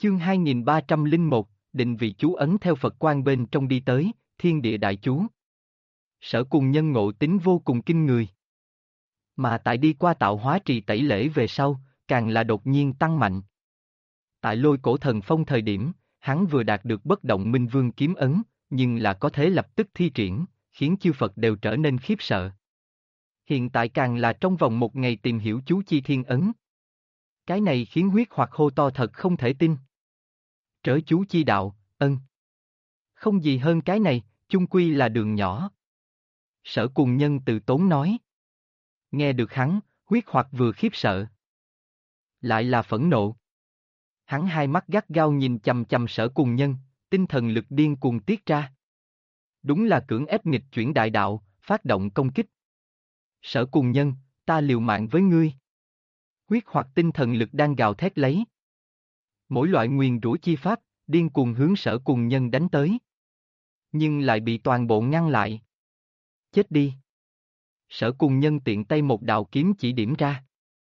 Chương 2301, định vị chú ấn theo Phật quan bên trong đi tới, thiên địa đại chú. Sở Cùng Nhân ngộ tính vô cùng kinh người. Mà tại đi qua tạo hóa trì tẩy lễ về sau, càng là đột nhiên tăng mạnh. Tại Lôi Cổ Thần Phong thời điểm, hắn vừa đạt được bất động minh vương kiếm ấn, nhưng là có thể lập tức thi triển, khiến chư Phật đều trở nên khiếp sợ. Hiện tại càng là trong vòng một ngày tìm hiểu chú chi thiên ấn. Cái này khiến huyết hoặc hô to thật không thể tin. Trớ chú chi đạo, ân. Không gì hơn cái này, chung quy là đường nhỏ. Sở Cùng Nhân từ tốn nói. Nghe được hắn, huyết hoặc vừa khiếp sợ. Lại là phẫn nộ. Hắn hai mắt gắt gao nhìn chằm chằm Sở Cùng Nhân, tinh thần lực điên cuồng tiết ra. Đúng là cưỡng ép nghịch chuyển đại đạo, phát động công kích. Sở Cùng Nhân, ta liều mạng với ngươi. Huyết hoặc tinh thần lực đang gào thét lấy. Mỗi loại nguyền rủa chi pháp, điên cuồng hướng Sở Cùng Nhân đánh tới. Nhưng lại bị toàn bộ ngăn lại. Chết đi. Sở Cùng Nhân tiện tay một đạo kiếm chỉ điểm ra.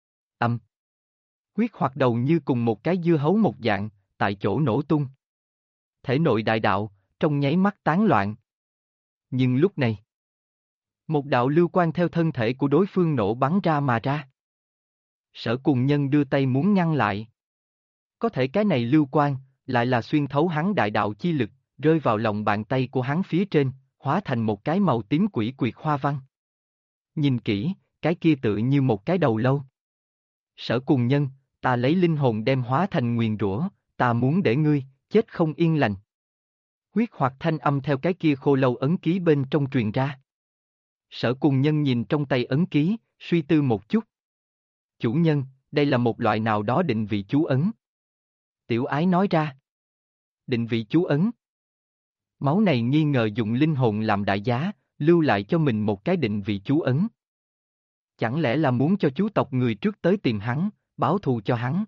Huyết hoặc đầu như cùng một cái dưa hấu một dạng, tại chỗ nổ tung. Thể nội đại đạo, trong nháy mắt tán loạn. Nhưng lúc này, một đạo lưu quang theo thân thể của đối phương nổ bắn ra mà ra. Sở Cùng Nhân đưa tay muốn ngăn lại. Có thể cái này lưu quang, lại là xuyên thấu hắn đại đạo chi lực, rơi vào lòng bàn tay của hắn phía trên, hóa thành một cái màu tím quỷ quyệt hoa văn. Nhìn kỹ, cái kia tựa như một cái đầu lâu. Sở Cùng Nhân, ta lấy linh hồn đem hóa thành nguyền rủa, ta muốn để ngươi, chết không yên lành. Huyết hoặc thanh âm theo cái kia khô lâu ấn ký bên trong truyền ra. Sở Cùng Nhân nhìn trong tay ấn ký, suy tư một chút. Chủ nhân, đây là một loại nào đó định vị chú ấn. Tiểu Ái nói ra. Định vị chú ấn. Máu này nghi ngờ dùng linh hồn làm đại giá, lưu lại cho mình một cái định vị chú ấn. Chẳng lẽ là muốn cho chú tộc người trước tới tìm hắn, báo thù cho hắn?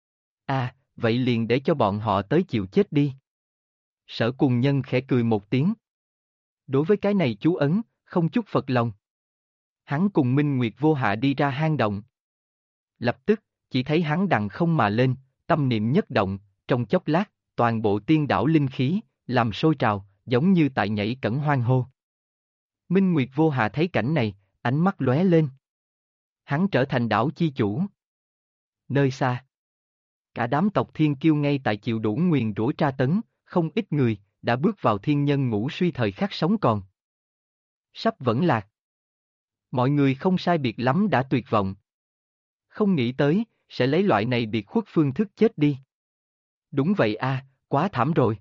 Vậy liền để cho bọn họ tới chịu chết đi. Sở Cùng Nhân khẽ cười một tiếng. Đối với cái này chú ấn, không chút phật lòng. Hắn cùng Minh Nguyệt Vô Hạ đi ra hang động. Lập tức, chỉ thấy hắn đằng không mà lên, tâm niệm nhất động, trong chốc lát, toàn bộ tiên đảo linh khí, làm sôi trào, giống như tại nhảy cẫng hoang hô. Minh Nguyệt Vô Hạ thấy cảnh này, ánh mắt lóe lên. Hắn trở thành đảo chi chủ. Nơi xa, cả đám tộc thiên kiêu ngay tại chịu đủ nguyền rủa tra tấn, không ít người, đã bước vào thiên nhân ngũ suy thời khắc sống còn. Sắp vẫn lạc. Mọi người không sai biệt lắm đã tuyệt vọng. Không nghĩ tới, sẽ lấy loại này biệt khuất phương thức chết đi. Đúng vậy quá thảm rồi.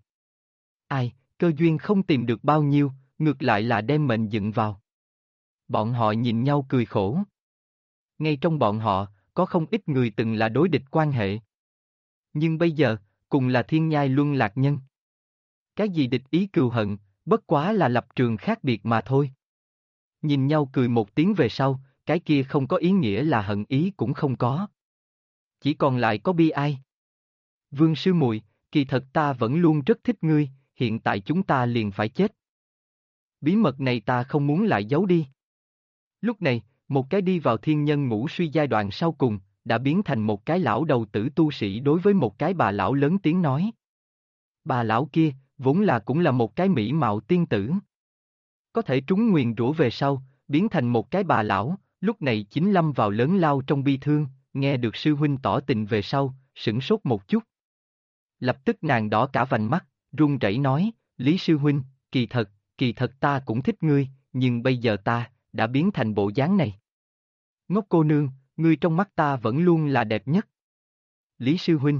Cơ duyên không tìm được bao nhiêu, ngược lại là đem mệnh dựng vào. Bọn họ nhìn nhau cười khổ. Ngay trong bọn họ, có không ít người từng là đối địch quan hệ. Nhưng bây giờ, cùng là thiên nhai luân lạc nhân. Cái gì địch ý cừu hận, bất quá là lập trường khác biệt mà thôi. Nhìn nhau cười một tiếng về sau, cái kia không có ý nghĩa là hận ý cũng không có. Chỉ còn lại có bi ai. Vương sư muội, kỳ thật ta vẫn luôn rất thích ngươi, hiện tại chúng ta liền phải chết. Bí mật này ta không muốn lại giấu đi. Lúc này, một cái đi vào thiên nhân ngũ suy giai đoạn sau cùng, đã biến thành một cái lão đầu tử tu sĩ đối với một cái bà lão lớn tiếng nói. Bà lão kia, vốn là cũng là một cái mỹ mạo tiên tử. Có thể trúng nguyền rủa về sau, biến thành một cái bà lão, lúc này chính lâm vào lớn lao trong bi thương, nghe được sư huynh tỏ tình về sau, sửng sốt một chút. Lập tức nàng đỏ cả vành mắt, run rẩy nói, Lý sư huynh, kỳ thật ta cũng thích ngươi, nhưng bây giờ ta, đã biến thành bộ dáng này. Ngốc cô nương, ngươi trong mắt ta vẫn luôn là đẹp nhất. Lý sư huynh.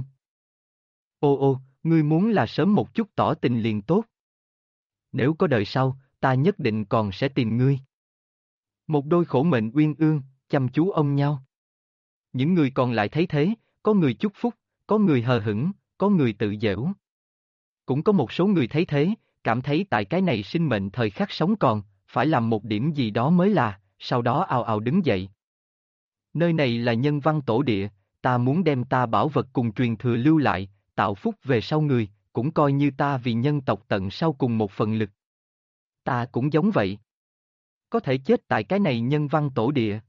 Ngươi muốn là sớm một chút tỏ tình liền tốt. Nếu có đời sau, ta nhất định còn sẽ tìm ngươi. Một đôi khổ mệnh uyên ương, chăm chú ôm nhau. Những người còn lại thấy thế, có người chúc phúc, có người hờ hững, có người tự giễu. Cũng có một số người thấy thế, cảm thấy tại cái này sinh mệnh thời khắc sống còn, phải làm một điểm gì đó mới là, sau đó ào ào đứng dậy. Nơi này là nhân văn tổ địa, ta muốn đem ta bảo vật cùng truyền thừa lưu lại, tạo phúc về sau người, cũng coi như ta vì nhân tộc tận sau cùng một phần lực. Ta cũng giống vậy. Có thể chết tại cái này nhân văn tổ địa.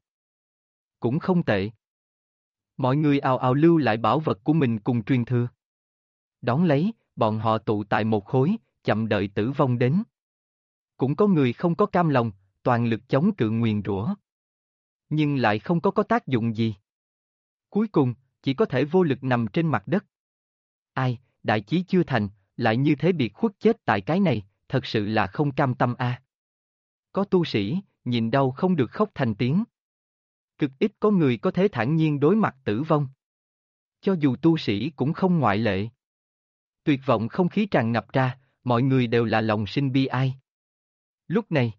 Cũng không tệ. Mọi người ào ào lưu lại bảo vật của mình cùng truyền thừa. Đón lấy, bọn họ tụ tại một khối, chậm đợi tử vong đến. Cũng có người không có cam lòng, toàn lực chống cự nguyền rủa. Nhưng lại không có tác dụng gì. Cuối cùng, chỉ có thể vô lực nằm trên mặt đất. Ai, đại chí chưa thành, lại như thế biệt khuất chết tại cái này, thật sự là không cam tâm a. Có tu sĩ, nhìn đau không được khóc thành tiếng. Cực ít có người có thể thản nhiên đối mặt tử vong. Cho dù tu sĩ cũng không ngoại lệ. Tuyệt vọng không khí tràn ngập ra, mọi người đều là lòng sinh bi ai. Lúc này,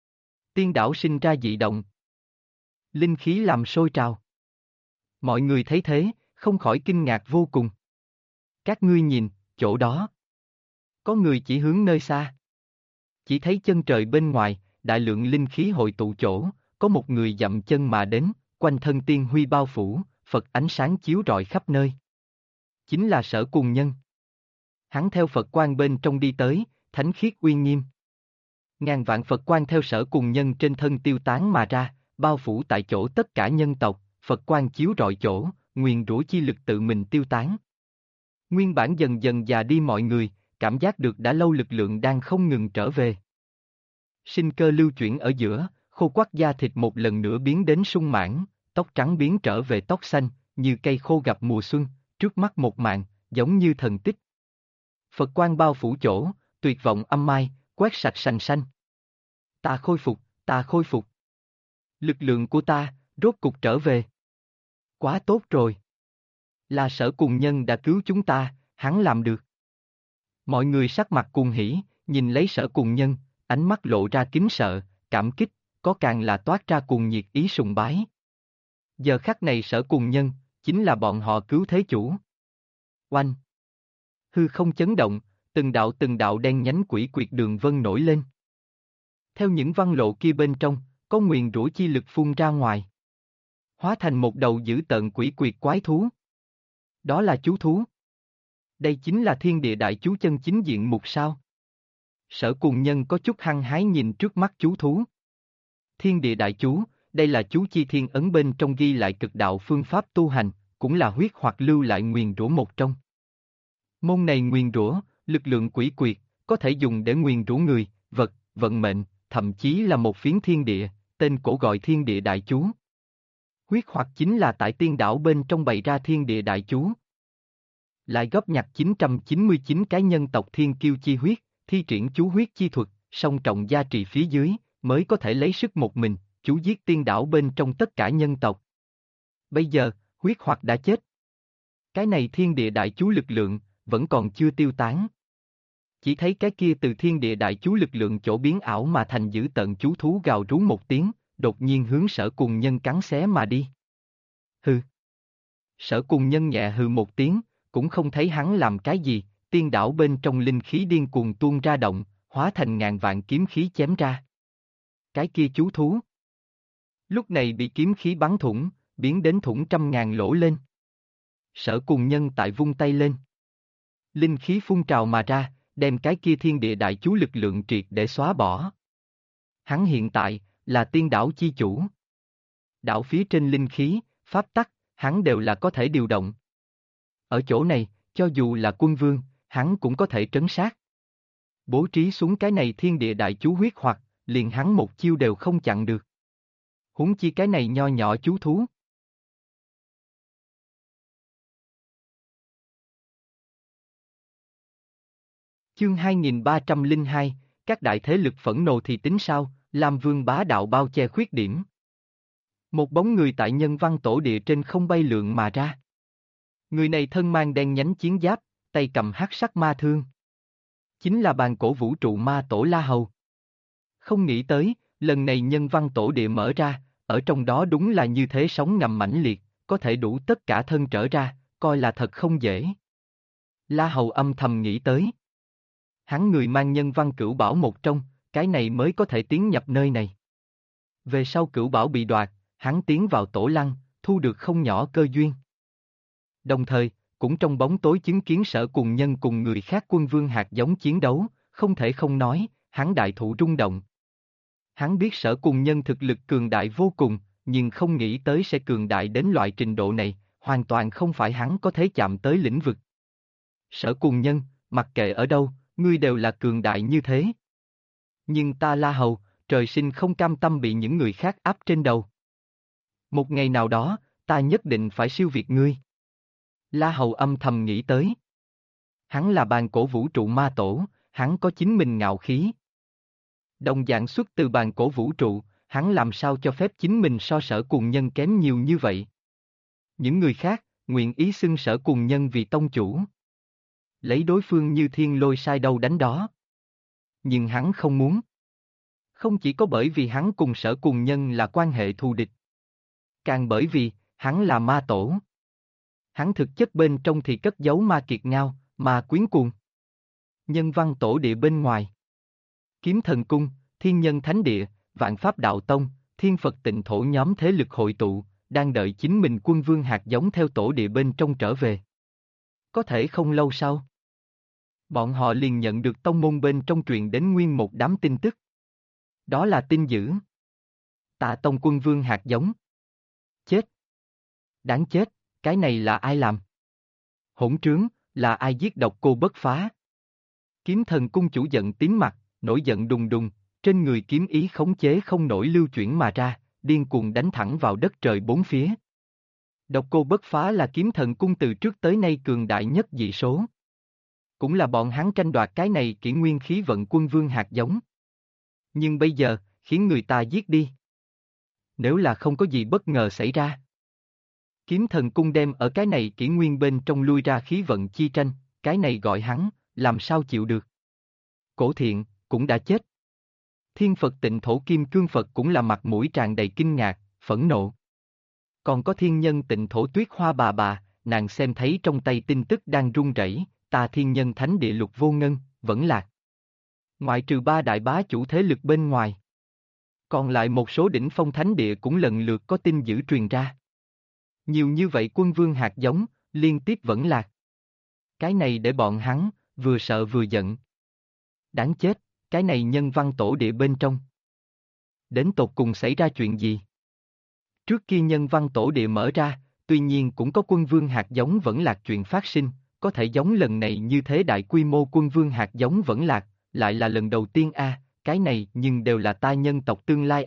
tiên đảo sinh ra dị động. Linh khí làm sôi trào. Mọi người thấy thế, không khỏi kinh ngạc vô cùng. Các ngươi nhìn, chỗ đó. Có người chỉ hướng nơi xa. Chỉ thấy chân trời bên ngoài, đại lượng linh khí hội tụ chỗ, có một người dậm chân mà đến, quanh thân tiên huy bao phủ, Phật ánh sáng chiếu rọi khắp nơi. Chính là Sở Cùng Nhân. Hắn theo Phật quang bên trong đi tới, thánh khiết uy nghiêm. Ngàn vạn Phật quang theo Sở Cùng Nhân trên thân tiêu tán mà ra, bao phủ tại chỗ tất cả nhân tộc, Phật quang chiếu rọi chỗ, nguyền rủa chi lực tự mình tiêu tán. Nguyên bản dần dần già đi mọi người, cảm giác được đã lâu lực lượng đang không ngừng trở về. Sinh cơ lưu chuyển ở giữa, khô quắt da thịt một lần nữa biến đến sung mãn, tóc trắng biến trở về tóc xanh, như cây khô gặp mùa xuân, trước mắt một màn, giống như thần tích. Phật quang bao phủ chỗ, tuyệt vọng âm mai, quét sạch sành xanh. Ta khôi phục, ta khôi phục. Lực lượng của ta, rốt cục trở về. Quá tốt rồi. Là Sở Cùng Nhân đã cứu chúng ta, hắn làm được. Mọi người sắc mặt cuồng hỉ, nhìn lấy Sở Cùng Nhân, ánh mắt lộ ra kính sợ, cảm kích, có càng là toát ra cuồng nhiệt ý sùng bái. Giờ khắc này Sở Cùng Nhân, chính là bọn họ cứu thế chủ. Oanh! Hư không chấn động, từng đạo đen nhánh quỷ quyệt đường vân nổi lên. Theo những văn lộ kia bên trong, có nguyền rủa chi lực phun ra ngoài. Hóa thành một đầu dữ tợn quỷ quyệt quái thú. Đó là chú thú. Đây chính là thiên địa đại chú chân chính diện mục sao. Sở Cùng Nhân có chút hăng hái nhìn trước mắt chú thú. Thiên địa đại chú, đây là chú chi thiên ấn bên trong ghi lại cực đạo phương pháp tu hành, cũng là huyết hoặc lưu lại nguyền rủa một trong. Môn này nguyền rủa, lực lượng quỷ quyệt, có thể dùng để nguyền rủa người, vật, vận mệnh, thậm chí là một phiến thiên địa, tên cổ gọi thiên địa đại chú. Huyết hoặc chính là tại tiên đảo bên trong bày ra thiên địa đại chú. Lại góp nhặt 999 cái nhân tộc thiên kiêu chi huyết, thi triển chú huyết chi thuật, song trọng gia trì phía dưới, mới có thể lấy sức một mình, chú giết tiên đảo bên trong tất cả nhân tộc. Bây giờ, huyết hoặc đã chết. Cái này thiên địa đại chú lực lượng, vẫn còn chưa tiêu tán. Chỉ thấy cái kia từ thiên địa đại chú lực lượng chỗ biến ảo mà thành dữ tợn chú thú gào rú một tiếng, đột nhiên hướng Sở Cùng Nhân cắn xé mà đi. Hừ. Sở Cùng Nhân nhẹ hừ một tiếng, cũng không thấy hắn làm cái gì, tiên đảo bên trong linh khí điên cuồng tuôn ra động, hóa thành ngàn vạn kiếm khí chém ra. Cái kia chú thú. Lúc này bị kiếm khí bắn thủng, biến đến thủng trăm ngàn lỗ lên. Sở Cùng Nhân tại vung tay lên. Linh khí phun trào mà ra, đem cái kia thiên địa đại chú lực lượng triệt để xóa bỏ. Hắn hiện tại, là tiên đảo chi chủ. Đảo phía trên linh khí, pháp tắc, hắn đều là có thể điều động. Ở chỗ này, cho dù là quân vương, hắn cũng có thể trấn sát. Bố trí xuống cái này thiên địa đại chú huyết hoặc, liền hắn một chiêu đều không chặn được. Huống chi cái này nho nhỏ chú thú. Chương 2302, các đại thế lực phẫn nộ thì tính sao, Lam Vương bá đạo bao che khuyết điểm. Một bóng người tại nhân văn tổ địa trên không bay lượn mà ra. Người này thân mang đen nhánh chiến giáp, tay cầm hắc sắc ma thương. Chính là bàn cổ vũ trụ ma tổ La Hầu. Không nghĩ tới, lần này nhân văn tổ địa mở ra, ở trong đó đúng là như thế sóng ngầm mãnh liệt, có thể đủ tất cả thân trở ra, coi là thật không dễ. La Hầu âm thầm nghĩ tới. Hắn người mang nhân văn cửu bảo một trong, cái này mới có thể tiến nhập nơi này. Về sau cửu bảo bị đoạt, hắn tiến vào tổ lăng, thu được không nhỏ cơ duyên. Đồng thời, cũng trong bóng tối chứng kiến Sở Cùng Nhân cùng người khác quân vương hạt giống chiến đấu, không thể không nói, hắn đại thụ rung động. Hắn biết Sở Cùng Nhân thực lực cường đại vô cùng, nhưng không nghĩ tới sẽ cường đại đến loại trình độ này, hoàn toàn không phải hắn có thể chạm tới lĩnh vực. Sở Cùng Nhân, mặc kệ ở đâu, ngươi đều là cường đại như thế. Nhưng ta La Hầu, trời sinh không cam tâm bị những người khác áp trên đầu. Một ngày nào đó, ta nhất định phải siêu việt ngươi. La Hầu âm thầm nghĩ tới. Hắn là bàn cổ vũ trụ ma tổ, hắn có chính mình ngạo khí. Đồng dạng xuất từ bàn cổ vũ trụ, hắn làm sao cho phép chính mình so Sở Cùng Nhân kém nhiều như vậy. Những người khác, nguyện ý xưng Sở Cùng Nhân vì tông chủ. Lấy đối phương như thiên lôi sai đâu đánh đó. Nhưng hắn không muốn. Không chỉ có bởi vì hắn cùng Sở Cùng Nhân là quan hệ thù địch. Càng bởi vì, hắn là ma tổ. Hắn thực chất bên trong thì cất giấu ma kiệt ngao, ma quyến cuồng. Nhân văn tổ địa bên ngoài. Kiếm thần cung, thiên nhân thánh địa, vạn pháp đạo tông, thiên Phật tịnh thổ nhóm thế lực hội tụ, đang đợi chính mình quân vương hạt giống theo tổ địa bên trong trở về. Có thể không lâu sau. Bọn họ liền nhận được tông môn bên trong truyền đến nguyên một đám tin tức. Đó là tin dữ. Tạ Tông quân vương hạt giống. Chết. Đáng chết, cái này là ai làm? Hỗn trướng, là ai giết độc cô bất phá? Kiếm thần cung chủ giận tím mặt, nổi giận đùng đùng, trên người kiếm ý khống chế không nổi lưu chuyển mà ra, điên cuồng đánh thẳng vào đất trời bốn phía. Độc cô bất phá là kiếm thần cung từ trước tới nay cường đại nhất dị số. Cũng là bọn hắn tranh đoạt cái này kỷ nguyên khí vận quân vương hạt giống. Nhưng bây giờ, khiến người ta giết đi. Nếu là không có gì bất ngờ xảy ra. Kiếm thần cung đem ở cái này kỷ nguyên bên trong lui ra khí vận chi tranh, cái này gọi hắn, làm sao chịu được. Cổ Thiện, cũng đã chết. Thiên Phật tịnh thổ kim cương Phật cũng là mặt mũi tràn đầy kinh ngạc, phẫn nộ. Còn có thiên nhân tịnh thổ tuyết hoa bà, nàng xem thấy trong tay tin tức đang run rẩy, ta thiên nhân thánh địa lục vô ngân, vẫn lạc. Ngoại trừ ba đại bá chủ thế lực bên ngoài. Còn lại một số đỉnh phong thánh địa cũng lần lượt có tin dữ truyền ra. Nhiều như vậy quân vương hạt giống, liên tiếp vẫn lạc. Cái này để bọn hắn, vừa sợ vừa giận. Đáng chết, cái này nhân văn tổ địa bên trong. Đến tột cùng xảy ra chuyện gì? Trước kia nhân văn tổ địa mở ra, tuy nhiên cũng có quân vương hạt giống vẫn lạc chuyện phát sinh, có thể giống lần này như thế đại quy mô quân vương hạt giống vẫn lạc, lại là lần đầu tiên cái này nhưng đều là ta nhân tộc tương lai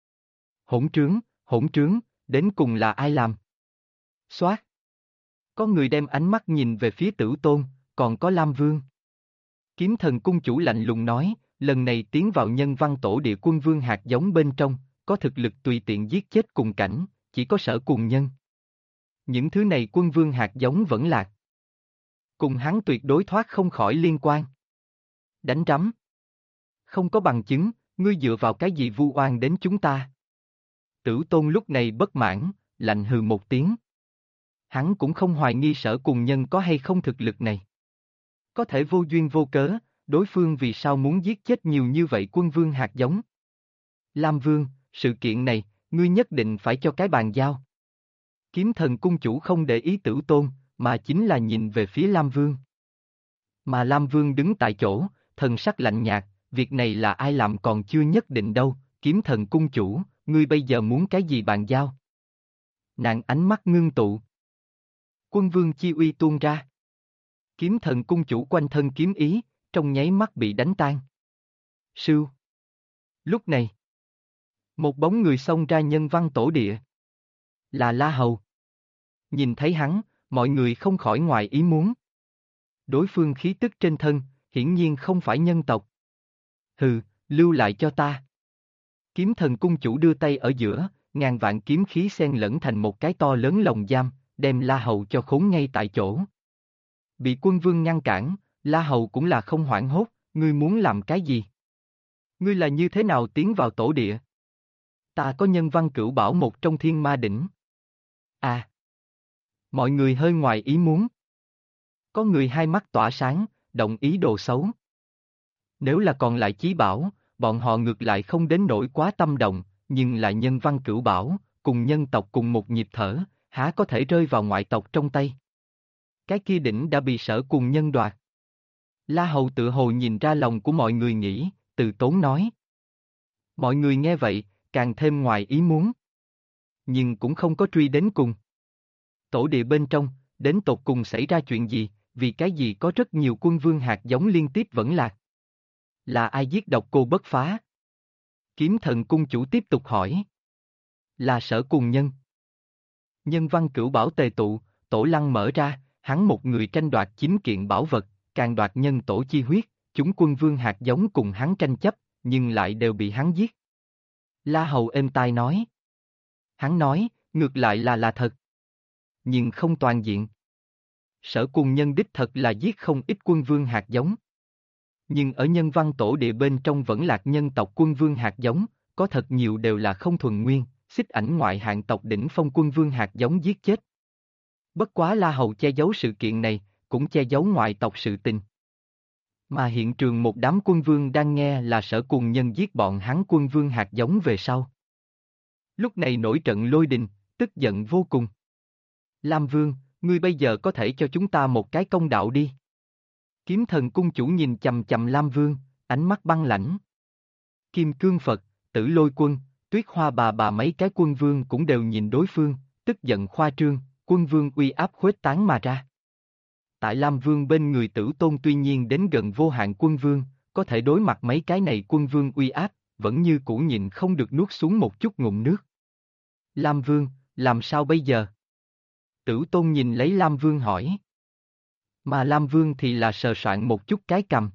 hỗn trướng, đến cùng là ai làm? Xoát. Có người đem ánh mắt nhìn về phía Tử Tôn, còn có Lam Vương. Kiếm thần cung chủ lạnh lùng nói, lần này tiến vào nhân văn tổ địa quân vương hạt giống bên trong, có thực lực tùy tiện giết chết cùng cảnh, chỉ có Sở Cùng Nhân. Những thứ này quân vương hạt giống vẫn lạc. Cùng hắn tuyệt đối thoát không khỏi liên quan. Đánh rắm. Không có bằng chứng, ngươi dựa vào cái gì vu oan đến chúng ta? Tử Tôn lúc này bất mãn, lạnh hừ một tiếng. Hắn cũng không hoài nghi Sở Cùng Nhân có hay không thực lực này. Có thể vô duyên vô cớ, đối phương vì sao muốn giết chết nhiều như vậy quân vương hạt giống? Lam Vương, sự kiện này, ngươi nhất định phải cho cái bàn giao. Kiếm thần cung chủ không để ý Tử Tôn, mà chính là nhìn về phía Lam Vương. Mà Lam Vương đứng tại chỗ, thần sắc lạnh nhạt, việc này là ai làm còn chưa nhất định đâu, kiếm thần cung chủ, ngươi bây giờ muốn cái gì bàn giao? Nàng ánh mắt ngưng tụ. Quân vương chi uy tuôn ra. Kiếm thần cung chủ quanh thân kiếm ý, trong nháy mắt bị đánh tan. Sưu. Lúc này, một bóng người xông ra nhân văn tổ địa. Là La Hầu. Nhìn thấy hắn, mọi người không khỏi ngoài ý muốn. Đối phương khí tức trên thân, hiển nhiên không phải nhân tộc. Hừ, lưu lại cho ta. Kiếm thần cung chủ đưa tay ở giữa, ngàn vạn kiếm khí xen lẫn thành một cái to lớn lồng giam, đem La Hầu cho khốn ngay tại chỗ. Bị quân vương ngăn cản, La Hầu cũng là không hoảng hốt, ngươi muốn làm cái gì? Ngươi là như thế nào tiến vào tổ địa? Ta có nhân văn cửu bảo một trong thiên ma đỉnh. Mọi người hơi ngoài ý muốn. Có người hai mắt tỏa sáng, động ý đồ xấu. Nếu là còn lại chí bảo, bọn họ ngược lại không đến nỗi quá tâm động, nhưng là nhân văn cửu bảo, cùng nhân tộc cùng một nhịp thở, há có thể rơi vào ngoại tộc trong tay. Cái kia đỉnh đã bị Sở Cùng Nhân đoạt. La Hầu tự hồ nhìn ra lòng của mọi người nghĩ, từ tốn nói. Mọi người nghe vậy, càng thêm ngoài ý muốn. Nhưng cũng không có truy đến cùng. Tổ địa bên trong, đến tột cùng xảy ra chuyện gì, vì cái gì có rất nhiều quân vương hạt giống liên tiếp vẫn lạc? Là ai giết độc cô bất phá? Kiếm thần cung chủ tiếp tục hỏi. Là Sở Cùng Nhân. Nhân văn cửu bảo tề tụ, tổ lăng mở ra, hắn một người tranh đoạt 9 kiện bảo vật, càng đoạt nhân tổ chi huyết, chúng quân vương hạt giống cùng hắn tranh chấp, nhưng lại đều bị hắn giết. La Hầu êm tai nói. Hắn nói, ngược lại là thật. Nhưng không toàn diện. Sở Cùng Nhân đích thật là giết không ít quân vương hạt giống. Nhưng ở nhân văn tổ địa bên trong vẫn lạc nhân tộc quân vương hạt giống, có thật nhiều đều là không thuần nguyên, xích ảnh ngoại hạng tộc đỉnh phong quân vương hạt giống giết chết. Bất quá La Hầu che giấu sự kiện này, cũng che giấu ngoại tộc sự tình. Mà hiện trường một đám quân vương đang nghe là Sở Cùng Nhân giết bọn hắn quân vương hạt giống về sau. Lúc này nổi trận lôi đình, tức giận vô cùng. Lam Vương, ngươi bây giờ có thể cho chúng ta một cái công đạo đi. Kiếm thần cung chủ nhìn chầm chầm Lam Vương, ánh mắt băng lãnh. Kim Cương Phật, Tử Lôi Quân, Tuyết Hoa bà mấy cái quân vương cũng đều nhìn đối phương, tức giận khoa trương, quân vương uy áp khuếch tán mà ra. Tại Lam Vương bên người Tử Tôn tuy nhiên đến gần vô hạn quân vương, có thể đối mặt mấy cái này quân vương uy áp, vẫn như cũ nhịn không được nuốt xuống một chút ngụm nước. Lam Vương, làm sao bây giờ? Tử Tôn nhìn lấy Lam Vương hỏi. Mà Lam Vương thì là sờ soạn một chút cái cằm.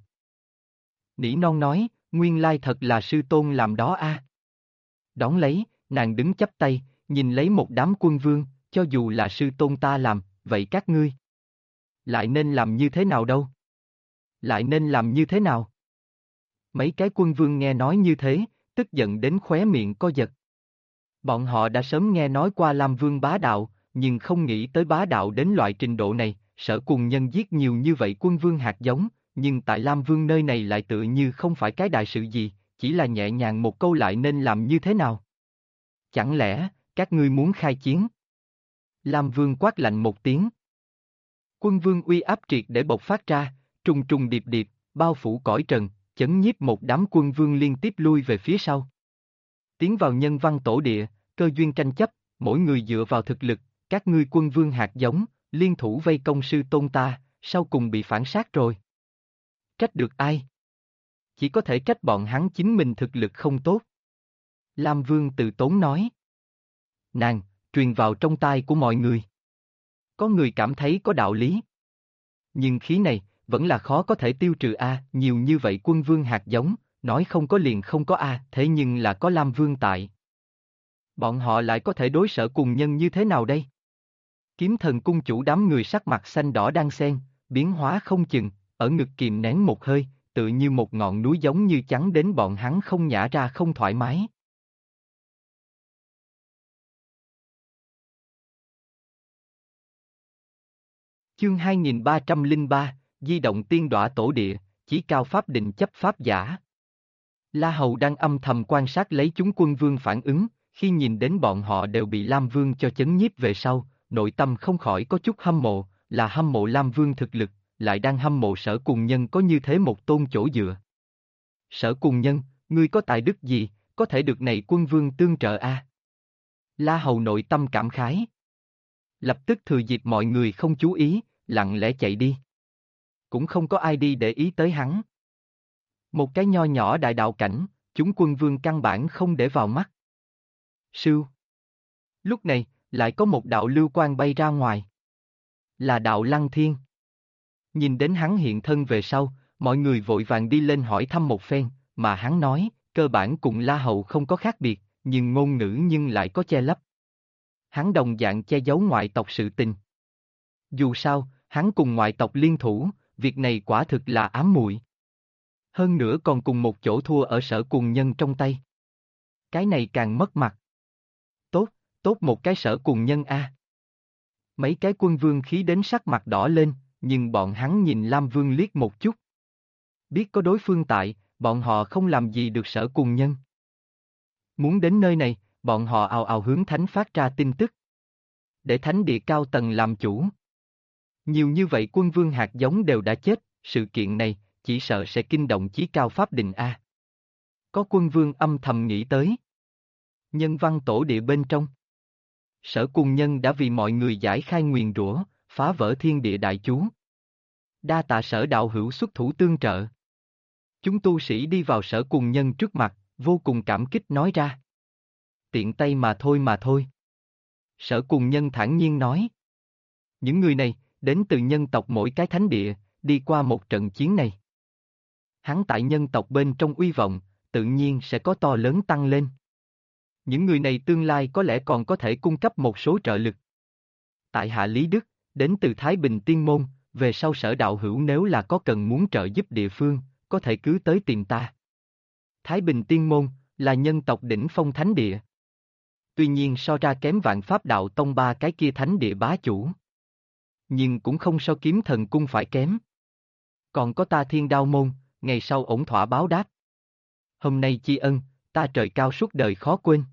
Nỉ non nói, nguyên lai thật là sư tôn làm đó a. Đón lấy, nàng đứng chắp tay, nhìn lấy một đám quân vương, cho dù là sư tôn ta làm, vậy các ngươi lại nên làm như thế nào đâu? Lại nên làm như thế nào? Mấy cái quân vương nghe nói như thế, tức giận đến khóe miệng co giật. Bọn họ đã sớm nghe nói qua Lam Vương bá đạo, nhưng không nghĩ tới bá đạo đến loại trình độ này, Sở Cùng Nhân giết nhiều như vậy quân vương hạt giống, nhưng tại Lam Vương nơi này lại tựa như không phải cái đại sự gì, chỉ là nhẹ nhàng một câu lại nên làm như thế nào? Chẳng lẽ, các ngươi muốn khai chiến? Lam Vương quát lạnh một tiếng. Quân vương uy áp triệt để bộc phát ra, trùng trùng điệp điệp, bao phủ cõi trần, chấn nhiếp một đám quân vương liên tiếp lui về phía sau. Tiến vào nhân văn tổ địa, cơ duyên tranh chấp, mỗi người dựa vào thực lực, các ngươi quân vương hạt giống, liên thủ vây công sư tôn ta, sau cùng bị phản sát rồi. Trách được ai? Chỉ có thể trách bọn hắn chính mình thực lực không tốt. Lam Vương từ tốn nói. Nàng, truyền vào trong tai của mọi người. Có người cảm thấy có đạo lý. Nhưng khí này, vẫn là khó có thể tiêu trừ a, nhiều như vậy quân vương hạt giống, nói không có liền không có a, thế nhưng là có Lam Vương tại. Bọn họ lại có thể đối Sở Cùng Nhân như thế nào đây? Kiếm thần cung chủ đám người sắc mặt xanh đỏ đang xen, biến hóa không chừng, ở ngực kìm nén một hơi, tựa như một ngọn núi giống như chắn đến bọn hắn không nhả ra không thoải mái. Chương 2303, Di động tiên đọa tổ địa, chỉ cao pháp định chấp pháp giả. La Hầu đang âm thầm quan sát lấy chúng quân vương phản ứng, khi nhìn đến bọn họ đều bị Lam Vương cho chấn nhiếp về sau, nội tâm không khỏi có chút hâm mộ, là hâm mộ Lam Vương thực lực, lại đang hâm mộ Sở Cùng Nhân có như thế một tôn chỗ dựa. Sở Cùng Nhân, ngươi có tài đức gì, có thể được này quân vương tương trợ a? La Hầu nội tâm cảm khái. Lập tức thừa dịp mọi người không chú ý, lặng lẽ chạy đi. Cũng không có ai đi để ý tới hắn. Một cái nho nhỏ đại đạo cảnh, chúng quân vương căn bản không để vào mắt. Sưu. Lúc này, lại có một đạo lưu quang bay ra ngoài. Là đạo Lăng Thiên. Nhìn đến hắn hiện thân về sau, mọi người vội vàng đi lên hỏi thăm một phen, mà hắn nói, cơ bản cùng La Hầu không có khác biệt, nhưng ngôn ngữ nhưng lại có che lấp. Hắn đồng dạng che giấu ngoại tộc sự tình. Dù sao, hắn cùng ngoại tộc liên thủ, việc này quả thực là ám muội. Hơn nữa còn cùng một chỗ thua ở Sở Cùng Nhân trong tay. Cái này càng mất mặt. Tốt, tốt một cái Sở Cùng Nhân a. Mấy cái quân vương khí đến sắc mặt đỏ lên, nhưng bọn hắn nhìn Lam Vương liếc một chút. Biết có đối phương tại, bọn họ không làm gì được Sở Cùng Nhân. Muốn đến nơi này, bọn họ ào ào hướng thánh phát ra tin tức. Để thánh địa cao tầng làm chủ. Nhiều như vậy quân vương hạt giống đều đã chết, sự kiện này, chỉ sợ sẽ kinh động chí cao pháp định a. Có quân vương âm thầm nghĩ tới. Nhân văn tổ địa bên trong. Sở Cùng Nhân đã vì mọi người giải khai nguyền rủa, phá vỡ thiên địa đại chú. Đa tạ Sở đạo hữu xuất thủ tương trợ. Chúng tu sĩ đi vào Sở Cùng Nhân trước mặt, vô cùng cảm kích nói ra. Tiện tay mà thôi mà thôi. Sở Cùng Nhân thản nhiên nói. Những người này, đến từ nhân tộc mỗi cái thánh địa, đi qua một trận chiến này. Hắn tại nhân tộc bên trong uy vọng, tự nhiên sẽ có to lớn tăng lên. Những người này tương lai có lẽ còn có thể cung cấp một số trợ lực. Tại hạ Lý Đức, đến từ Thái Bình Tiên Môn, về sau Sở đạo hữu nếu là có cần muốn trợ giúp địa phương, có thể cứ tới tìm ta. Thái Bình Tiên Môn, là nhân tộc đỉnh phong thánh địa. Tuy nhiên so ra kém Vạn Pháp Đạo Tông ba cái kia thánh địa bá chủ. Nhưng cũng không so Kiếm Thần Cung phải kém. Còn có ta Thiên Đao Môn, ngày sau ổn thỏa báo đáp. Hôm nay chi ân, ta trời cao suốt đời khó quên.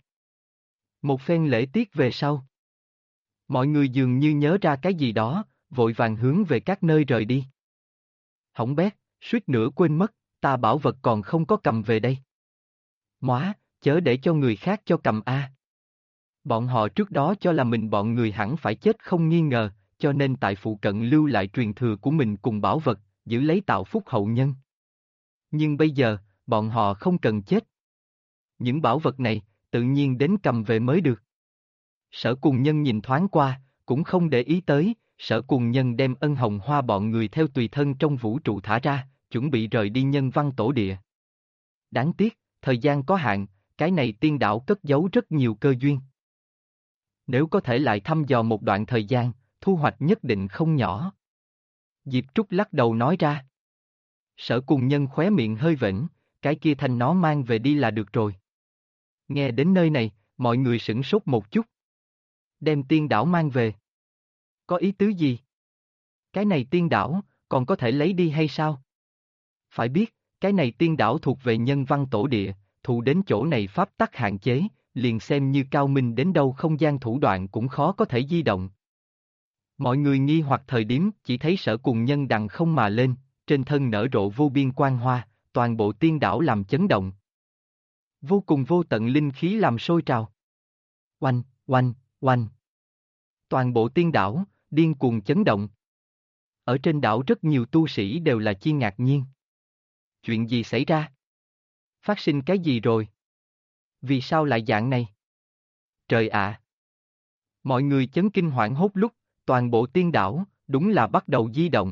Một phen lễ tiết về sau. Mọi người dường như nhớ ra cái gì đó, vội vàng hướng về các nơi rời đi. Hỏng bét, suýt nữa quên mất, ta bảo vật còn không có cầm về đây. Móa, chớ để cho người khác cho cầm a. Bọn họ trước đó cho là mình bọn người hẳn phải chết không nghi ngờ, cho nên tại phụ cận lưu lại truyền thừa của mình cùng bảo vật, giữ lấy tạo phúc hậu nhân. Nhưng bây giờ, bọn họ không cần chết. Những bảo vật này, tự nhiên đến cầm về mới được. Sở Cùng Nhân nhìn thoáng qua, cũng không để ý tới, Sở Cùng Nhân đem Ân Hồng Hoa bọn người theo tùy thân trong vũ trụ thả ra, chuẩn bị rời đi Nhân Văn Tổ Địa. Đáng tiếc, thời gian có hạn, cái này tiên đảo cất giấu rất nhiều cơ duyên. Nếu có thể lại thăm dò một đoạn thời gian, thu hoạch nhất định không nhỏ. Diệp Trúc lắc đầu nói ra. Sở Cùng Nhân khóe miệng hơi vểnh, cái kia thành nó mang về đi là được rồi. Nghe đến nơi này, mọi người sửng sốt một chút. Đem tiên đảo mang về. Có ý tứ gì? Cái này tiên đảo, còn có thể lấy đi hay sao? Phải biết, cái này tiên đảo thuộc về Nhân Văn Tổ Địa, thụ đến chỗ này pháp tắc hạn chế, liền xem như cao minh đến đâu không gian thủ đoạn cũng khó có thể di động. Mọi người nghi hoặc thời điểm chỉ thấy Sở Cùng Nhân đằng không mà lên, trên thân nở rộ vô biên quang hoa, toàn bộ tiên đảo làm chấn động. Vô cùng vô tận linh khí làm sôi trào. Oanh, oanh, oanh. Toàn bộ tiên đảo, điên cuồng chấn động. Ở trên đảo rất nhiều tu sĩ đều là chi ngạc nhiên. Chuyện gì xảy ra? Phát sinh cái gì rồi? Vì sao lại dạng này? Trời ạ! Mọi người chấn kinh hoảng hốt lúc, toàn bộ tiên đảo, đúng là bắt đầu di động.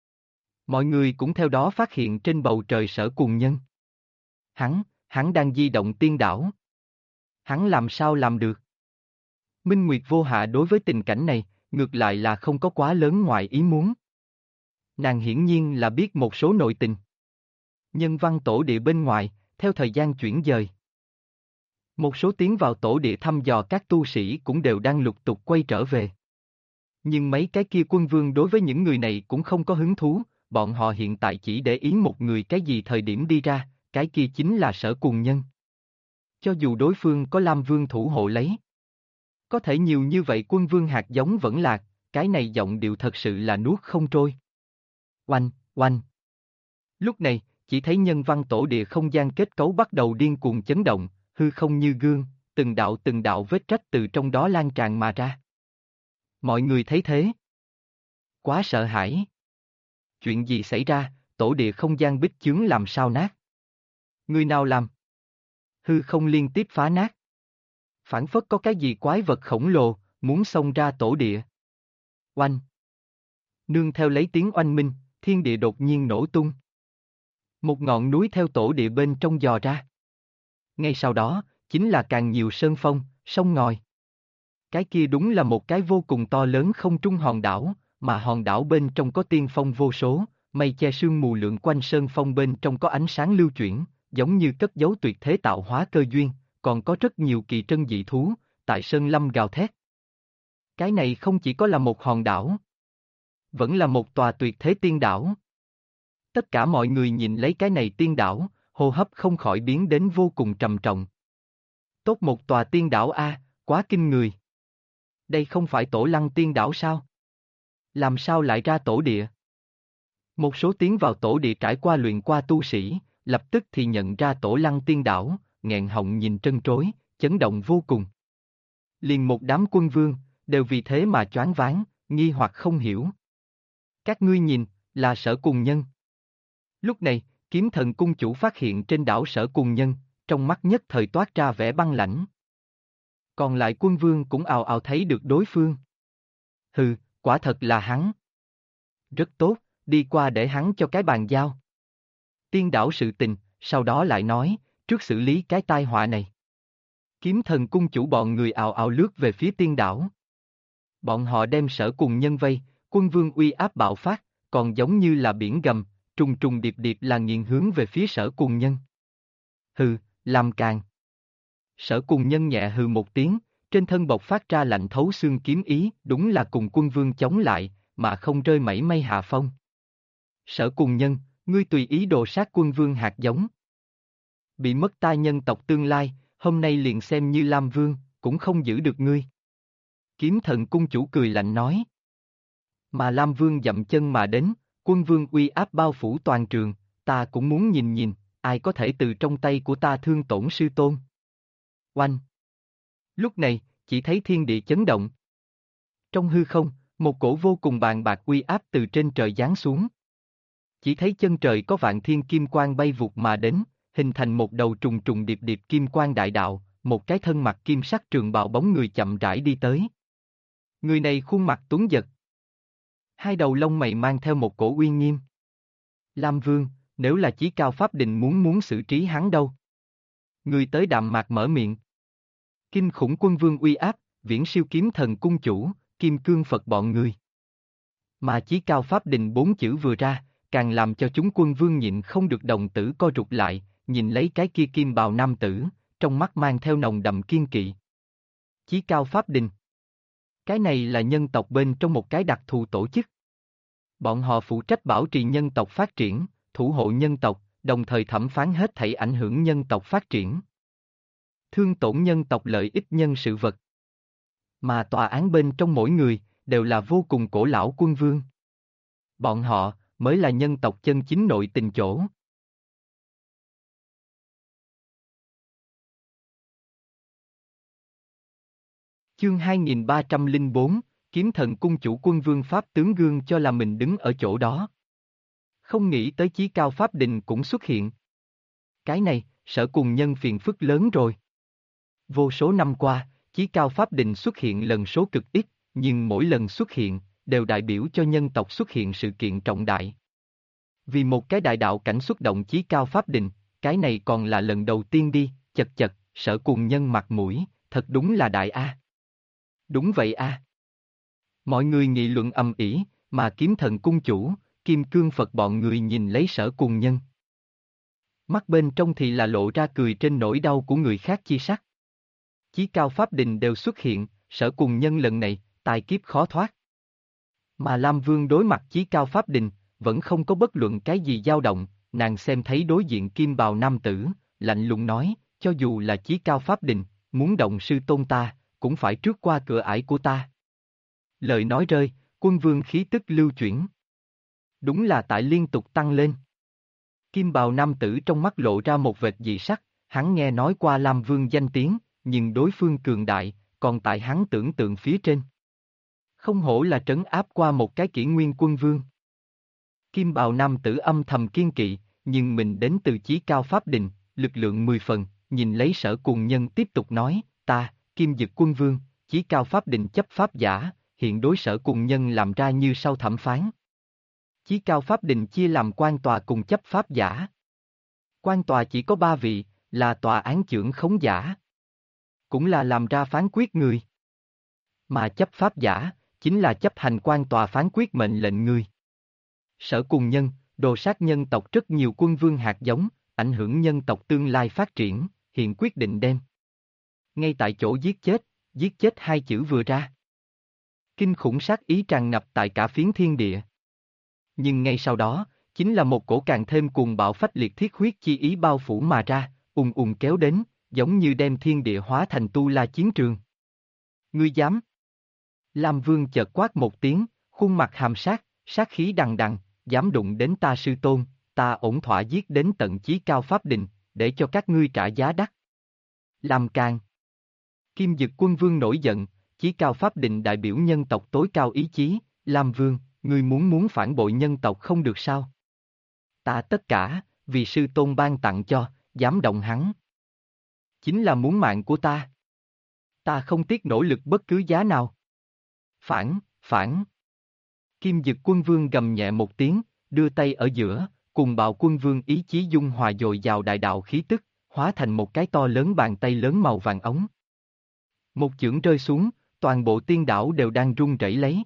Mọi người cũng theo đó phát hiện trên bầu trời Sở Cùng Nhân. Hắn đang di động tiên đảo. Hắn làm sao làm được? Minh Nguyệt Vô Hạ đối với tình cảnh này, ngược lại là không có quá lớn ngoài ý muốn. Nàng hiển nhiên là biết một số nội tình. Nhân Văn Tổ Địa bên ngoài, theo thời gian chuyển dời. Một số tiến vào tổ địa thăm dò các tu sĩ cũng đều đang lục tục quay trở về. Nhưng mấy cái kia quân vương đối với những người này cũng không có hứng thú, bọn họ hiện tại chỉ để ý một người cái gì thời điểm đi ra, cái kia chính là Sở Cùng Nhân. Cho dù đối phương có Lam Vương thủ hộ lấy. Có thể nhiều như vậy quân vương hạt giống vẫn lạc, cái này giọng điệu thật sự là nuốt không trôi. Oanh, oanh. Lúc này, chỉ thấy Nhân Văn Tổ Địa không gian kết cấu bắt đầu điên cuồng chấn động, hư không như gương, từng đạo vết rách từ trong đó lan tràn mà ra. Mọi người thấy thế. Quá sợ hãi. Chuyện gì xảy ra, tổ địa không gian bích chướng làm sao nát? Người nào làm? Hư không liên tiếp phá nát. Phản phất có cái gì quái vật khổng lồ, muốn xông ra tổ địa. Oanh. Nương theo lấy tiếng oanh minh, thiên địa đột nhiên nổ tung. Một ngọn núi theo tổ địa bên trong dò ra. Ngay sau đó, chính là càng nhiều sơn phong, sông ngòi. Cái kia đúng là một cái vô cùng to lớn không trung hòn đảo, mà hòn đảo bên trong có tiên phong vô số, mây che sương mù lượn quanh sơn phong bên trong có ánh sáng lưu chuyển, giống như cất giấu tuyệt thế tạo hóa cơ duyên, còn có rất nhiều kỳ trân dị thú, tại sơn lâm gào thét. Cái này không chỉ có là một hòn đảo, vẫn là một tòa tuyệt thế tiên đảo. Tất cả mọi người nhìn lấy cái này tiên đảo, hô hấp không khỏi biến đến vô cùng trầm trọng. Tốt một tòa tiên đảo a, quá kinh người. Đây không phải Tổ Lăng tiên đảo sao? Làm sao lại ra tổ địa? Một số tiến vào tổ địa trải qua luyện qua tu sĩ, lập tức thì nhận ra Tổ Lăng tiên đảo, nghẹn họng nhìn trân trối, chấn động vô cùng. Liền một đám quân vương, đều vì thế mà choáng váng, nghi hoặc không hiểu. Các ngươi nhìn, Là Sở Cùng Nhân. Lúc này, Kiếm Thần Cung chủ phát hiện trên đảo Sở Cùng Nhân, trong mắt nhất thời toát ra vẻ băng lãnh. Còn lại quân vương cũng ào ào thấy được đối phương. Hừ, quả thật là hắn. Rất tốt, đi qua để hắn cho cái bàn giao. Tiên đảo sự tình, sau đó lại nói, trước xử lý cái tai họa này. Kiếm Thần Cung chủ bọn người ào ào lướt về phía tiên đảo. Bọn họ đem Sở Cùng Nhân vây, quân vương uy áp bạo phát, còn giống như là biển gầm, trùng trùng điệp điệp là nghiền hướng về phía Sở Cùng Nhân. Hừ, làm càng. Sở Cùng Nhân nhẹ hừ một tiếng, trên thân bộc phát ra lạnh thấu xương kiếm ý, đúng là cùng quân vương chống lại, mà không rơi mảy may hạ phong. Sở Cùng Nhân, ngươi tùy ý đồ sát quân vương hạt giống. Bị mất tai nhân tộc tương lai, hôm nay liền xem như Lam Vương, cũng không giữ được ngươi. Kiếm Thần Cung chủ cười lạnh nói. Mà Lam Vương dậm chân mà đến, quân vương uy áp bao phủ toàn trường, ta cũng muốn nhìn nhìn, ai có thể từ trong tay của ta thương tổn sư tôn. Oanh! Lúc này, chỉ thấy thiên địa chấn động. Trong hư không, một cổ vô cùng bàng bạc uy áp từ trên trời giáng xuống. Chỉ thấy chân trời có vạn thiên kim quang bay vụt mà đến, hình thành một đầu trùng trùng điệp điệp kim quang đại đạo, một cái thân mặc kim sắc trường bào bóng người chậm rãi đi tới. Người này khuôn mặt tuấn giật. Hai đầu lông mày mang theo một cổ uy nghiêm. Lam Vương, nếu là Chí Cao Pháp Định muốn xử trí hắn đâu? Người tới đạm mạc mở miệng. Kinh khủng quân vương uy áp, viễn siêu Kiếm Thần Cung chủ, Kim Cương Phật bọn người. Mà Chí Cao Pháp Định 4 chữ vừa ra, càng làm cho chúng quân vương nhịn không được đồng tử co rụt lại, nhìn lấy cái kia kim bào nam tử, trong mắt mang theo nồng đậm kiên kỵ. Chí Cao Pháp Định. Cái này là nhân tộc bên trong một cái đặc thù tổ chức. Bọn họ phụ trách bảo trì nhân tộc phát triển, thủ hộ nhân tộc, đồng thời thẩm phán hết thảy ảnh hưởng nhân tộc phát triển. Thương tổn nhân tộc lợi ích nhân sự vật. Mà tòa án bên trong mỗi người, đều là vô cùng cổ lão quân vương. Bọn họ, mới là nhân tộc chân chính nội tình chỗ. Chương 2304, Kiếm Thần Cung chủ quân vương Pháp tướng gương cho là mình đứng ở chỗ đó. Không nghĩ tới Chí Cao Pháp Định cũng xuất hiện. Cái này, Sở Cùng Nhân phiền phức lớn rồi. Vô số năm qua, Chí Cao Pháp Định xuất hiện lần số cực ít, nhưng mỗi lần xuất hiện, đều đại biểu cho nhân tộc xuất hiện sự kiện trọng đại. Vì một cái đại đạo cảnh xuất động Chí Cao Pháp Định, cái này còn là lần đầu tiên đi, chật chật, Sở Cùng Nhân mặt mũi, thật đúng là đại A. Đúng vậy a. Mọi người nghị luận ầm ĩ, mà Kiếm Thần Cung chủ, Kim Cương Phật bọn người nhìn lấy Sở Cùng Nhân. Mắt bên trong thì là lộ ra cười trên nỗi đau của người khác chi sắc. Chí Cao Pháp Định đều xuất hiện, Sở Cùng Nhân lần này, tai kiếp khó thoát. Mà Lam Vương đối mặt Chí Cao Pháp Định, vẫn không có bất luận cái gì dao động, nàng xem thấy đối diện kim bào nam tử, lạnh lùng nói, cho dù là Chí Cao Pháp Định, muốn động sư tôn ta, cũng phải trước qua cửa ải của ta. Lời nói rơi, quân vương khí tức lưu chuyển. Đúng là tại liên tục tăng lên. Kim bào nam tử trong mắt lộ ra một vệt dị sắc, hắn nghe nói qua Lam Vương danh tiếng, nhưng đối phương cường đại, còn tại hắn tưởng tượng phía trên. Không hổ là trấn áp qua một cái kỷ nguyên quân vương. Kim bào nam tử âm thầm kiên kỵ, nhưng mình đến từ Chí Cao Pháp Định, lực lượng 10 phần, nhìn lấy Sở Cùng Nhân tiếp tục nói, ta, Kim Dực Quân Vương, Chí Cao Pháp Định chấp pháp giả, hiện đối Sở Cùng Nhân làm ra như sau thẩm phán. Chí Cao Pháp Định chia làm quan tòa cùng chấp pháp giả. Quan tòa chỉ có 3 vị, là tòa án chưởng khống giả. Cũng là làm ra phán quyết người. Mà chấp pháp giả, chính là chấp hành quan tòa phán quyết mệnh lệnh người. Sở Cùng Nhân, đồ sát nhân tộc rất nhiều quân vương hạt giống, ảnh hưởng nhân tộc tương lai phát triển, hiện quyết định đem. Ngay tại chỗ giết chết 2 chữ vừa ra. Kinh khủng sát ý tràn ngập tại cả phiến thiên địa. Nhưng ngay sau đó, chính là một cổ càng thêm cuồng bạo phách liệt thiết huyết chi ý bao phủ mà ra, ùn ùn kéo đến, giống như đem thiên địa hóa thành tu la chiến trường. Ngươi dám? Lam Vương chợt quát một tiếng, khuôn mặt hàm sát, sát khí đằng đằng, dám đụng đến ta sư tôn, ta ổn thỏa giết đến tận Chí Cao Pháp Định, để cho các ngươi trả giá đắt. Làm càng. Kim Dực Quân Vương nổi giận, Chí Cao Pháp Định đại biểu nhân tộc tối cao ý chí, Lam Vương, Ngươi muốn phản bội nhân tộc không được sao? Ta tất cả, vì sư tôn ban tặng cho, dám động hắn. Chính là muốn mạng của ta. Ta không tiếc nỗ lực bất cứ giá nào. Phản. Kim Dực Quân Vương gầm nhẹ một tiếng, đưa tay ở giữa, cùng Bạo Quân Vương ý chí dung hòa dồi dào đại đạo khí tức, hóa thành một cái to lớn bàn tay lớn màu vàng ống. Một chưởng rơi xuống, toàn bộ tiên đảo đều đang rung rẩy lấy.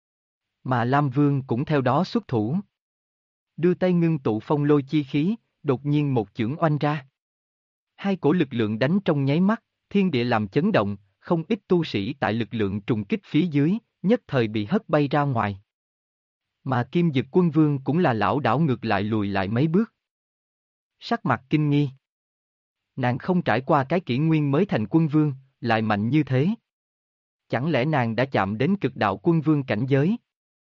Mà Lam Vương cũng theo đó xuất thủ. Đưa tay ngưng tụ phong lôi chi khí, đột nhiên một chưởng oanh ra. Hai cổ lực lượng đánh trong nháy mắt, thiên địa làm chấn động, không ít tu sĩ tại lực lượng trùng kích phía dưới, nhất thời bị hất bay ra ngoài. Mà Kim Dực Quân Vương cũng là lão đảo ngược lại lùi lại mấy bước. Sắc mặt kinh nghi. Nàng không trải qua cái kỷ nguyên mới thành quân vương, lại mạnh như thế. Chẳng lẽ nàng đã chạm đến cực đạo quân vương cảnh giới?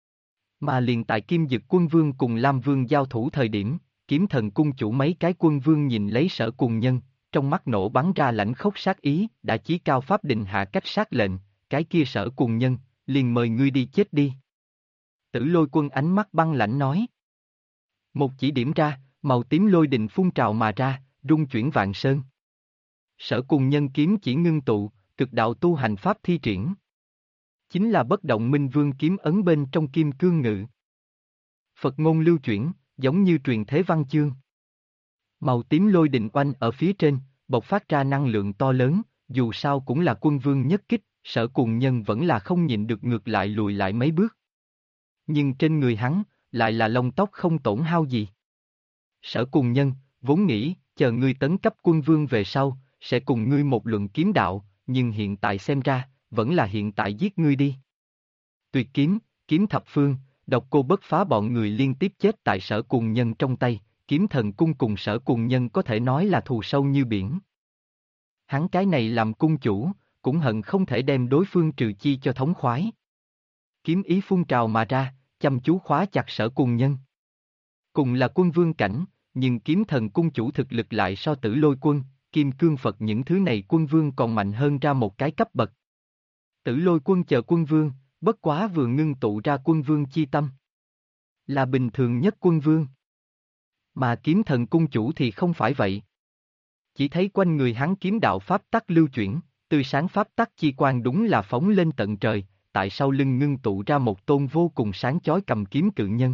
Mà liền tại Kim Dực Quân Vương cùng Lam Vương giao thủ thời điểm, Kiếm Thần cung chủ mấy cái quân vương nhìn lấy Sở Cùng Nhân, trong mắt nổ bắn ra lãnh khốc sát ý, đã chí cao pháp định hạ cách sát lệnh, cái kia Sở Cùng Nhân, liền mời ngươi đi chết đi. Tử Lôi Quân ánh mắt băng lãnh nói. Một chỉ điểm ra, màu tím lôi đình phun trào mà ra, rung chuyển vạn sơn. Sở Cùng Nhân kiếm chỉ ngưng tụ, cực đạo tu hành pháp thi triển. Chính là bất động minh vương kiếm ấn bên trong kim cương ngự. Phật ngôn lưu chuyển, giống như truyền thế văn chương. Màu tím lôi đình oanh ở phía trên, bộc phát ra năng lượng to lớn, dù sao cũng là quân vương nhất kích, Sở Cùng Nhân vẫn là không nhịn được ngược lại lùi lại mấy bước. Nhưng trên người hắn, lại là lông tóc không tổn hao gì. Sở Cùng Nhân, vốn nghĩ, chờ ngươi tấn cấp quân vương về sau, sẽ cùng ngươi một luận kiếm đạo, nhưng hiện tại xem ra, vẫn là hiện tại giết ngươi đi. Tuyệt kiếm, kiếm thập phương, Độc Cô Bất Phá bọn người liên tiếp chết tại Sở Cùng Nhân trong tay, Kiếm Thần cung cùng Sở Cùng Nhân có thể nói là thù sâu như biển. Hắn cái này làm cung chủ, cũng hận không thể đem đối phương trừ chi cho thống khoái. Kiếm ý phun trào mà ra, chăm chú khóa chặt Sở Cùng Nhân. Cùng là quân vương cảnh, nhưng Kiếm Thần cung chủ thực lực lại so Tử Lôi Quân, Kim Cương Phật những thứ này quân vương còn mạnh hơn ra một cái cấp bậc. Tử Lôi Quân chờ quân vương, bất quá vừa ngưng tụ ra quân vương chi tâm. Là bình thường nhất quân vương. Mà Kiếm Thần cung chủ thì không phải vậy. Chỉ thấy quanh người hắn kiếm đạo pháp tắc lưu chuyển, tươi sáng pháp tắc chi quang đúng là phóng lên tận trời, tại sau lưng ngưng tụ ra một tôn vô cùng sáng chói cầm kiếm cự nhân.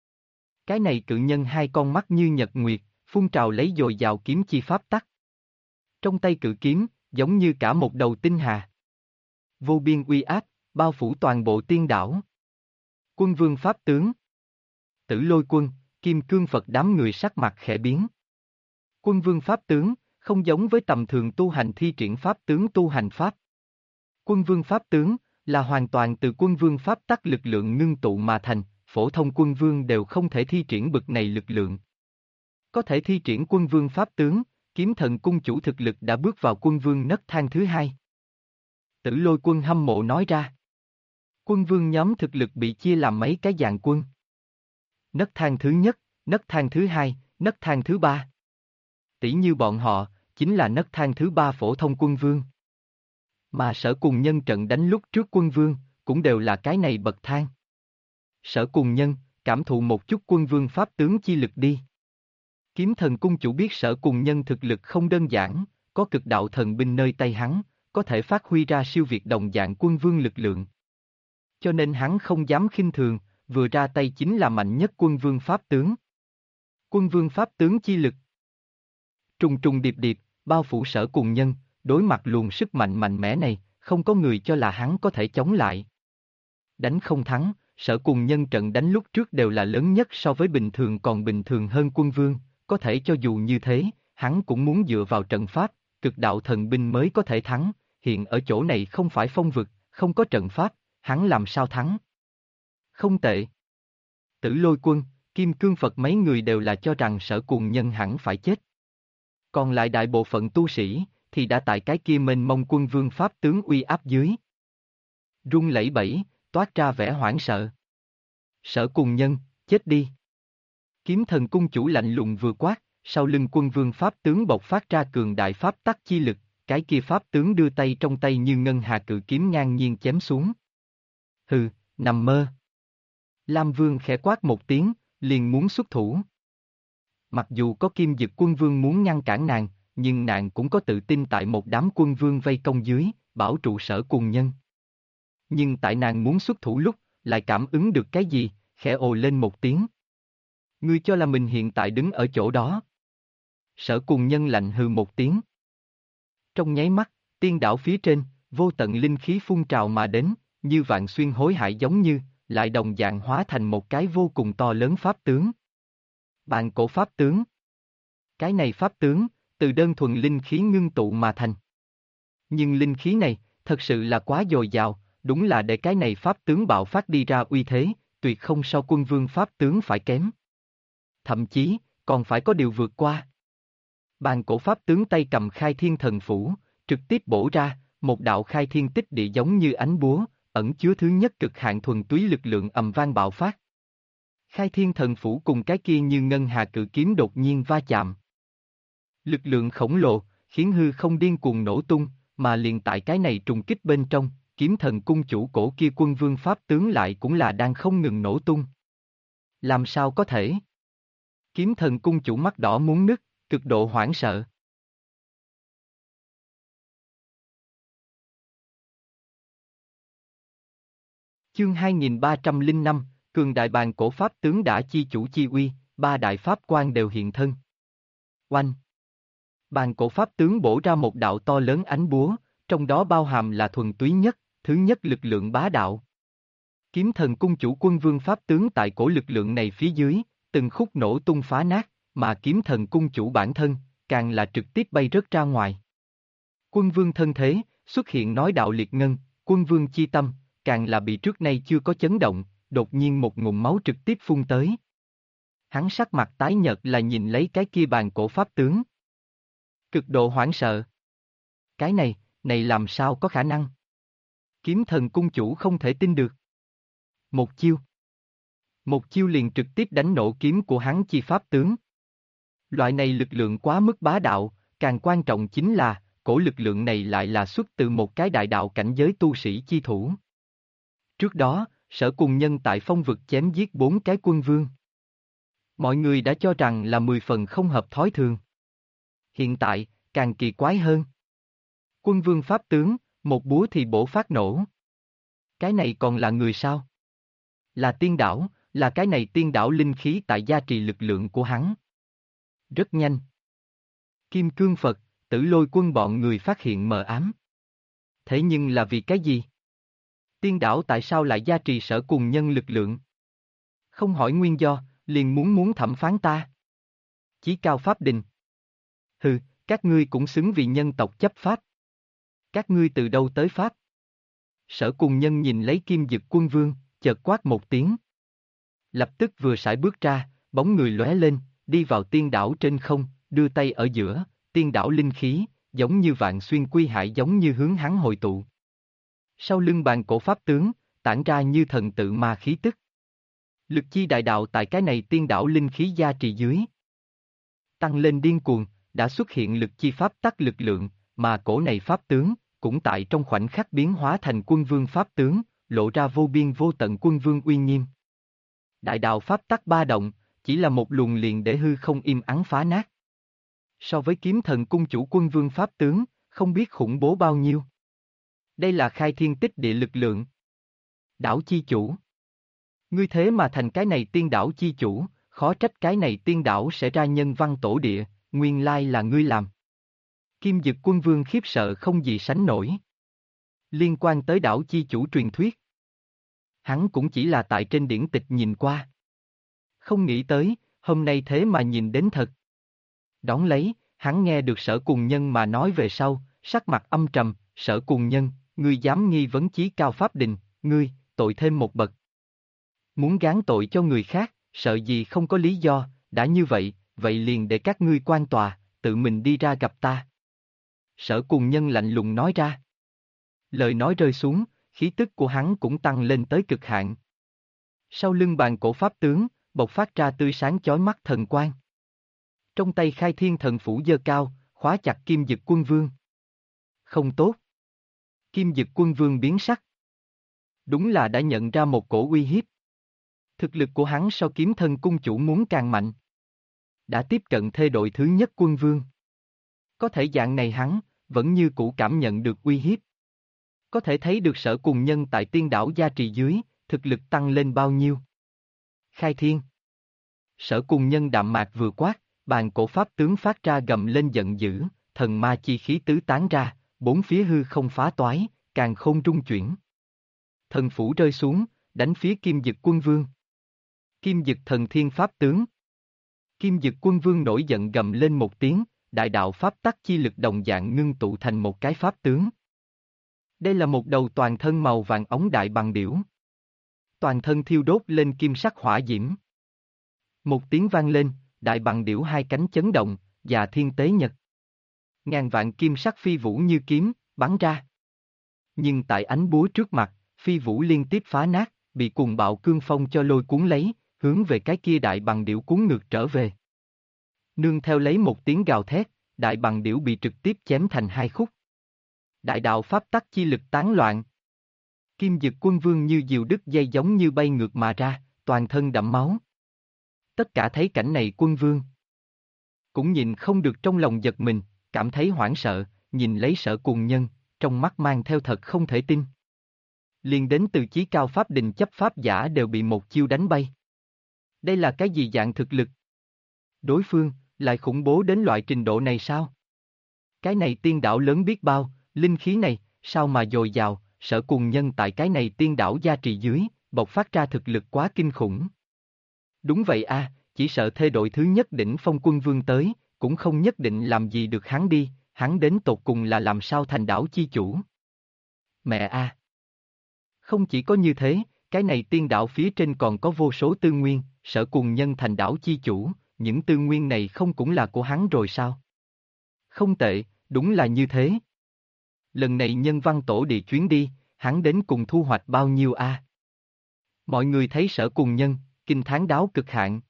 Cái này cự nhân hai con mắt như nhật nguyệt, phun trào lấy dồi dào kiếm chi pháp tắc. Trong tay cự kiếm, giống như cả một đầu tinh hà. Vô biên uy áp, bao phủ toàn bộ tiên đảo. Quân vương pháp tướng. Tử Lôi Quân, Kim Cương Phật đám người sắc mặt khẽ biến. Quân vương pháp tướng, không giống với tầm thường tu hành thi triển pháp tướng tu hành pháp. Quân vương pháp tướng, là hoàn toàn từ quân vương pháp tắc lực lượng ngưng tụ mà thành, phổ thông quân vương đều không thể thi triển bực này lực lượng. Có thể thi triển quân vương pháp tướng, Kiếm Thần cung chủ thực lực đã bước vào quân vương nấc thang thứ hai. Tử Lôi Quân hâm mộ nói ra. Quân vương nhóm thực lực bị chia làm mấy cái dạng quân. Nấc thang thứ nhất, nấc thang thứ hai, nấc thang thứ ba. Tỷ như bọn họ, chính là nấc thang thứ ba phổ thông quân vương. Mà Sở Cùng Nhân trận đánh lúc trước quân vương, cũng đều là cái này bậc thang. Sở Cùng Nhân, cảm thụ một chút quân vương pháp tướng chi lực đi. Kiếm Thần cung chủ biết Sở Cùng Nhân thực lực không đơn giản, có cực đạo thần binh nơi tay hắn, có thể phát huy ra siêu việt đồng dạng quân vương lực lượng. Cho nên hắn không dám khinh thường, vừa ra tay chính là mạnh nhất quân vương pháp tướng. Quân vương pháp tướng chi lực. Trùng trùng điệp điệp, bao phủ Sở Cùng Nhân, đối mặt luồng sức mạnh mạnh mẽ này, không có người cho là hắn có thể chống lại. Đánh không thắng, Sở Cùng Nhân trận đánh lúc trước đều là lớn nhất so với bình thường còn bình thường hơn quân vương, có thể cho dù như thế, hắn cũng muốn dựa vào trận pháp, cực đạo thần binh mới có thể thắng, hiện ở chỗ này không phải phong vực, không có trận pháp, hắn làm sao thắng? Không tệ. Tử Lôi Quân, Kim Cương Phật mấy người đều là cho rằng Sở Cùng Nhân hẳn phải chết. Còn lại đại bộ phận tu sĩ, thì đã tại cái kia mênh mông quân vương pháp tướng uy áp dưới. Run lẩy bẩy, toát ra vẻ hoảng sợ. Sở Cùng Nhân, chết đi. Kiếm Thần cung chủ lạnh lùng vừa quát, sau lưng quân vương pháp tướng bộc phát ra cường đại pháp tắc chi lực, cái kia pháp tướng đưa tay trong tay như ngân hà cự kiếm ngang nhiên chém xuống. Hừ, nằm mơ. Lam Vương khẽ quát một tiếng, liền muốn xuất thủ. Mặc dù có Kim Dực Quân Vương muốn ngăn cản nàng, nhưng nàng cũng có tự tin tại một đám quân vương vây công dưới, bảo trụ Sở Cùng Nhân. Nhưng tại nàng muốn xuất thủ lúc, lại cảm ứng được cái gì, khẽ ồ lên một tiếng. Ngươi cho là mình hiện tại đứng ở chỗ đó. Sở Cùng Nhân lạnh hừ một tiếng. Trong nháy mắt, tiên đảo phía trên, vô tận linh khí phun trào mà đến, như vạn xuyên hối hại giống như, lại đồng dạng hóa thành một cái vô cùng to lớn pháp tướng. Bàn cổ pháp tướng. Cái này pháp tướng, từ đơn thuần linh khí ngưng tụ mà thành. Nhưng linh khí này, thật sự là quá dồi dào, đúng là để cái này pháp tướng bạo phát đi ra uy thế, tuyệt không so quân vương pháp tướng phải kém. Thậm chí, còn phải có điều vượt qua. Bàn cổ pháp tướng tay cầm khai thiên thần phủ, trực tiếp bổ ra, một đạo khai thiên tích địa giống như ánh búa, ẩn chứa thứ nhất cực hạn thuần túy lực lượng ầm vang bạo phát. Khai thiên thần phủ cùng cái kia như ngân hà cự kiếm đột nhiên va chạm. Lực lượng khổng lồ, khiến hư không điên cuồng nổ tung, mà liền tại cái này trùng kích bên trong, kiếm thần cung chủ cổ kia quân vương pháp tướng lại cũng là đang không ngừng nổ tung. Làm sao có thể? Kiếm thần cung chủ mắt đỏ muốn nứt, cực độ hoảng sợ. Chương 2305, cường đại bàn cổ pháp tướng đã chi chủ chi uy, ba đại pháp quan đều hiện thân. Oanh! Bàn cổ pháp tướng bổ ra một đạo to lớn ánh búa, trong đó bao hàm là thuần túy nhất, thứ nhất lực lượng bá đạo. Kiếm thần cung chủ quân vương pháp tướng tại cổ lực lượng này phía dưới, từng khúc nổ tung phá nát, mà kiếm thần cung chủ bản thân, càng là trực tiếp bay rớt ra ngoài. Quân vương thân thế, xuất hiện nói đạo liệt ngân, quân vương chi tâm, càng là bị trước nay chưa có chấn động, đột nhiên một ngụm máu trực tiếp phun tới. Hắn sắc mặt tái nhợt là nhìn lấy cái kia bàn cổ pháp tướng. Cực độ hoảng sợ. Cái này làm sao có khả năng? Kiếm thần cung chủ không thể tin được. Một chiêu. Một chiêu liền trực tiếp đánh nổ kiếm của hắn chi pháp tướng. Loại này lực lượng quá mức bá đạo, càng quan trọng chính là, cổ lực lượng này lại là xuất từ một cái đại đạo cảnh giới tu sĩ chi thủ. Trước đó, Sở Cùng Nhân tại phong vực chém giết 4 cái quân vương. Mọi người đã cho rằng là 10 phần không hợp thói thường. Hiện tại, càng kỳ quái hơn. Quân vương pháp tướng, một búa thì bổ phát nổ. Cái này còn là người sao? Là tiên đảo, là cái này tiên đảo linh khí tại gia trì lực lượng của hắn. Rất nhanh. Kim Cương Phật, Tử Lôi Quân bọn người phát hiện mờ ám. Thế nhưng là vì cái gì? Tiên đảo tại sao lại gia trì Sở Cùng Nhân lực lượng? Không hỏi nguyên do, liền muốn thẩm phán ta. Chí cao pháp đình. Hừ, các ngươi cũng xứng vì nhân tộc chấp pháp. Các ngươi từ đâu tới pháp? Sở Cùng Nhân nhìn lấy Kim Dực Quân Vương, chợt quát một tiếng. Lập tức vừa sải bước ra, bóng người lóe lên, đi vào tiên đảo trên không, đưa tay ở giữa, tiên đảo linh khí, giống như vạn xuyên quy hải giống như hướng hắn hồi tụ. Sau lưng bàn cổ pháp tướng, tản ra như thần tự ma khí tức. Lực chi đại đạo tại cái này tiên đảo linh khí gia trì dưới. Tăng lên điên cuồng, đã xuất hiện lực chi pháp tắc lực lượng, mà cổ này pháp tướng, cũng tại trong khoảnh khắc biến hóa thành quân vương pháp tướng, lộ ra vô biên vô tận quân vương uy nghiêm. Đại đạo pháp tắc ba động, chỉ là một luồng liền để hư không im ắng phá nát. So với kiếm thần cung chủ quân vương pháp tướng, không biết khủng bố bao nhiêu. Đây là khai thiên tích địa lực lượng. Đảo chi chủ. Ngươi thế mà thành cái này tiên đảo chi chủ, khó trách cái này tiên đảo sẽ ra nhân văn tổ địa, nguyên lai là ngươi làm. Kim Dực Quân Vương khiếp sợ không gì sánh nổi. Liên quan tới đảo chi chủ truyền thuyết. Hắn cũng chỉ là tại trên điển tịch nhìn qua. Không nghĩ tới, hôm nay thế mà nhìn đến thật. Đón lấy, hắn nghe được Sở Cùng Nhân mà nói về sau, sắc mặt âm trầm, Sở Cùng Nhân, ngươi dám nghi vấn chí cao pháp đình, ngươi, tội thêm một bậc. Muốn gán tội cho người khác, sợ gì không có lý do, đã như vậy, vậy liền để các ngươi quan tòa, tự mình đi ra gặp ta. Sở Cùng Nhân lạnh lùng nói ra. Lời nói rơi xuống, khí tức của hắn cũng tăng lên tới cực hạn. Sau lưng bàn cổ pháp tướng, bộc phát ra tươi sáng chói mắt thần quang. Trong tay khai thiên thần phủ giơ cao, khóa chặt Kim Dực Quân Vương. Không tốt. Kim Dực Quân Vương biến sắc. Đúng là đã nhận ra một cổ uy hiếp. Thực lực của hắn so kiếm thân cung chủ muốn càng mạnh. Đã tiếp cận thê đội thứ nhất quân vương. Có thể dạng này hắn, vẫn như cũ cảm nhận được uy hiếp. Có thể thấy được Sở Cùng Nhân tại tiên đảo gia trì dưới, thực lực tăng lên bao nhiêu. Khai thiên. Sở Cùng Nhân đạm mạc vừa quát, bàn cổ pháp tướng phát ra gầm lên giận dữ, thần ma chi khí tứ tán ra, bốn phía hư không phá toái, càn khôn rung chuyển. Thần phủ rơi xuống, đánh phía Kim Dực Quân Vương. Kim Dực thần thiên pháp tướng. Kim Dực Quân Vương nổi giận gầm lên một tiếng, đại đạo pháp tắc chi lực đồng dạng ngưng tụ thành một cái pháp tướng. Đây là một đầu toàn thân màu vàng óng đại bằng điểu. Toàn thân thiêu đốt lên kim sắc hỏa diễm. Một tiếng vang lên, đại bằng điểu hai cánh chấn động, và thiên tế nhật. Ngàn vạn kim sắc phi vũ như kiếm, bắn ra. Nhưng tại ánh búa trước mặt, phi vũ liên tiếp phá nát, bị cuồng bạo cương phong cho lôi cuốn lấy, hướng về cái kia đại bằng điểu cuốn ngược trở về. Nương theo lấy một tiếng gào thét, đại bằng điểu bị trực tiếp chém thành hai khúc. Đại đạo pháp tắc chi lực tán loạn. Kim Dực Quân Vương như diều đứt dây giống như bay ngược mà ra, toàn thân đẫm máu. Tất cả thấy cảnh này quân vương cũng nhìn không được trong lòng giật mình, cảm thấy hoảng sợ, nhìn lấy Sở Cùng Nhân, trong mắt mang theo thật không thể tin. Liền đến từ chí cao pháp đình chấp pháp giả đều bị một chiêu đánh bay. Đây là cái gì dạng thực lực? Đối phương, lại khủng bố đến loại trình độ này sao? Cái này tiên đảo lớn biết bao, linh khí này, sao mà dồi dào, Sở Cùng Nhân tại cái này tiên đảo gia trì dưới, bộc phát ra thực lực quá kinh khủng. Đúng vậy a, chỉ sợ thê đội thứ nhất đỉnh phong quân vương tới, cũng không nhất định làm gì được hắn đi, hắn đến tột cùng là làm sao thành đảo chi chủ. Mẹ a! Không chỉ có như thế, cái này tiên đảo phía trên còn có vô số tư nguyên, Sở Cùng Nhân thành đảo chi chủ, những tư nguyên này không cũng là của hắn rồi sao? Không tệ, đúng là như thế. Lần này nhân văn tổ địa chuyến đi, hắn đến cùng thu hoạch bao nhiêu a? Mọi người thấy Sở Cùng Nhân, kinh thán đáo cực hạn.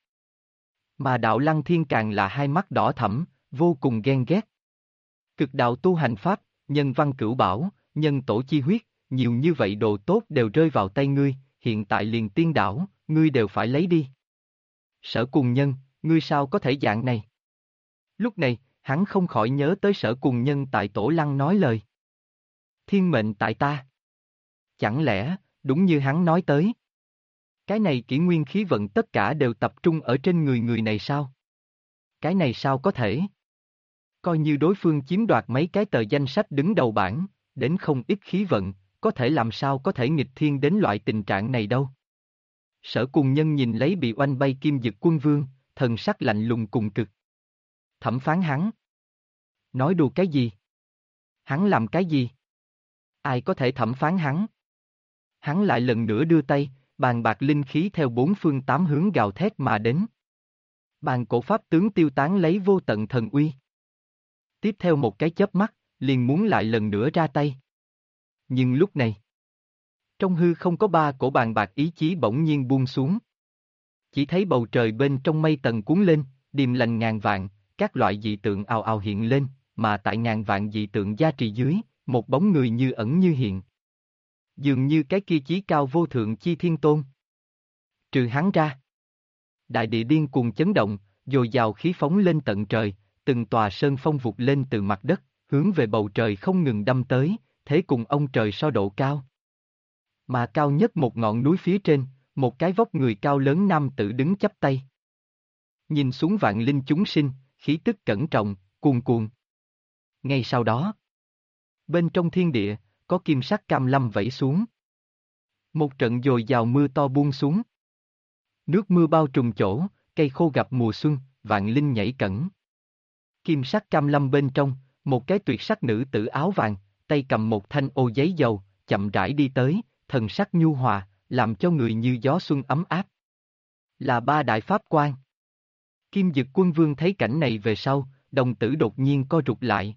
Mà đạo Lăng Thiên càng là hai mắt đỏ thẫm, vô cùng ghen ghét. Cực đạo tu hành pháp, nhân văn cửu bảo, nhân tổ chi huyết, nhiều như vậy đồ tốt đều rơi vào tay ngươi, hiện tại liền tiên đảo, ngươi đều phải lấy đi. Sở Cùng Nhân, ngươi sao có thể dạng này? Lúc này, hắn không khỏi nhớ tới Sở Cùng Nhân tại Tổ Lăng nói lời. Thiên mệnh tại ta. Chẳng lẽ, đúng như hắn nói tới? Cái này kỷ nguyên khí vận tất cả đều tập trung ở trên người người này sao? Cái này sao có thể? Coi như đối phương chiếm đoạt mấy cái tờ danh sách đứng đầu bảng, đến không ít khí vận, có thể làm sao có thể nghịch thiên đến loại tình trạng này đâu. Sở Cùng Nhân nhìn lấy bị oanh bay Kim Dực Quân Vương, thần sắc lạnh lùng cùng cực. Thẩm phán hắn. Nói đùa cái gì? Hắn làm cái gì? Ai có thể thẩm phán hắn? Hắn lại lần nữa đưa tay, bàn bạc linh khí theo bốn phương tám hướng gào thét mà đến. Bàn cổ pháp tướng tiêu tán lấy vô tận thần uy. Tiếp theo một cái chớp mắt, liền muốn lại lần nữa ra tay. Nhưng lúc này, trong hư không có ba cổ bàn bạc ý chí bỗng nhiên buông xuống. Chỉ thấy bầu trời bên trong mây tầng cuốn lên, điềm lành ngàn vạn, các loại dị tượng ào ào hiện lên, mà tại ngàn vạn dị tượng gia trì dưới, một bóng người như ẩn như hiện. Dường như cái kia chí cao vô thượng chi thiên tôn. Trừ hắn ra, đại địa điên cuồng chấn động, dồi dào khí phóng lên tận trời, từng tòa sơn phong vụt lên từ mặt đất, hướng về bầu trời không ngừng đâm tới, thế cùng ông trời so độ cao. Mà cao nhất một ngọn núi phía trên, một cái vóc người cao lớn nam tử đứng chắp tay. Nhìn xuống vạn linh chúng sinh, khí tức cẩn trọng, cuồn cuộn. Ngay sau đó, bên trong thiên địa, có kim sắc cam lâm vẩy xuống. Một trận dồi dào mưa to buông xuống. Nước mưa bao trùm chỗ, cây khô gặp mùa xuân, vạn linh nhảy cẩn. Kim sắc cam lâm bên trong, một cái tuyệt sắc nữ tử áo vàng, tay cầm một thanh ô giấy dầu, chậm rãi đi tới, thần sắc nhu hòa, làm cho người như gió xuân ấm áp. Là ba đại pháp quan. Kim Dực Quân Vương thấy cảnh này về sau, đồng tử đột nhiên co rụt lại.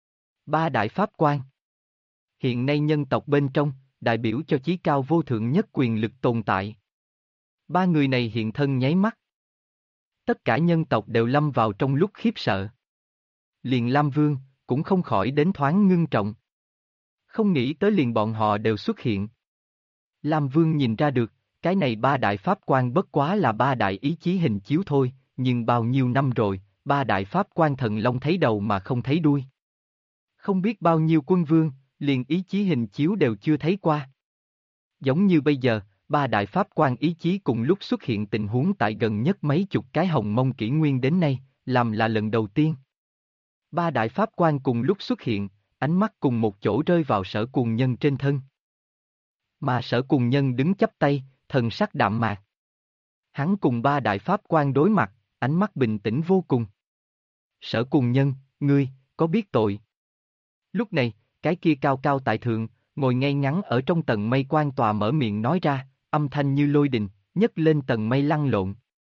Ba đại pháp quan. Hiện nay nhân tộc bên trong, đại biểu cho chí cao vô thượng nhất quyền lực tồn tại. Ba người này hiện thân nháy mắt. Tất cả nhân tộc đều lâm vào trong lúc khiếp sợ. Liền Lam Vương, cũng không khỏi đến thoáng ngưng trọng. Không nghĩ tới liền bọn họ đều xuất hiện. Lam Vương nhìn ra được, Cái này ba đại pháp quan bất quá là ba đại ý chí hình chiếu thôi, nhưng bao nhiêu năm rồi, ba đại pháp quan thần long thấy đầu mà không thấy đuôi. Không biết bao nhiêu quân vương, liền ý chí hình chiếu đều chưa thấy qua. Giống như bây giờ, ba đại pháp quan ý chí cùng lúc xuất hiện tình huống tại gần nhất mấy chục cái hồng mông kỷ nguyên đến nay, làm là lần đầu tiên. Ba đại pháp quan cùng lúc xuất hiện, ánh mắt cùng một chỗ rơi vào Sở Cuồng Nhân trên thân. Mà Sở Cuồng Nhân đứng chắp tay, thần sắc đạm mạc. Hắn cùng ba đại pháp quan đối mặt, ánh mắt bình tĩnh vô cùng. Sở Cuồng Nhân, ngươi, có biết tội? Lúc này, cái kia cao cao tại thượng, ngồi ngay ngắn ở trong tầng mây quan tòa mở miệng nói ra, âm thanh như lôi đình, nhấc lên tầng mây lăn lộn.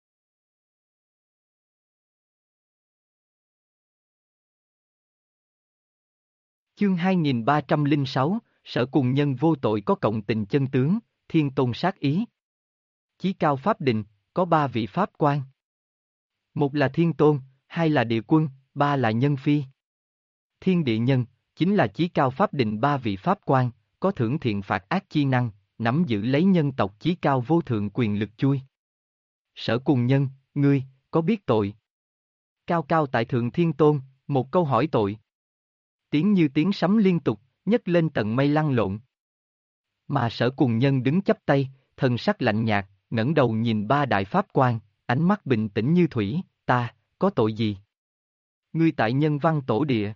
Chương 2306, Sở Cuồng Nhân vô tội có cộng tình chân tướng, thiên tôn sát ý. Chí cao pháp định, có ba vị pháp quan. Một là thiên tôn, hai là địa quân, ba là nhân phi. Thiên địa nhân, chính là chí cao pháp định ba vị pháp quan, có thưởng thiện phạt ác chi năng, nắm giữ lấy nhân tộc chí cao vô thượng quyền lực chui. Sở Cuồng Nhân, ngươi, có biết tội? Cao cao tại thượng thiên tôn, một câu hỏi tội. Tiếng như tiếng sấm liên tục, nhấc lên tận mây lăn lộn. Mà Sở Cuồng Nhân đứng chắp tay, thần sắc lạnh nhạt, ngẩng đầu nhìn ba đại pháp quan, ánh mắt bình tĩnh như thủy, ta, có tội gì? Ngươi tại nhân văn tổ địa.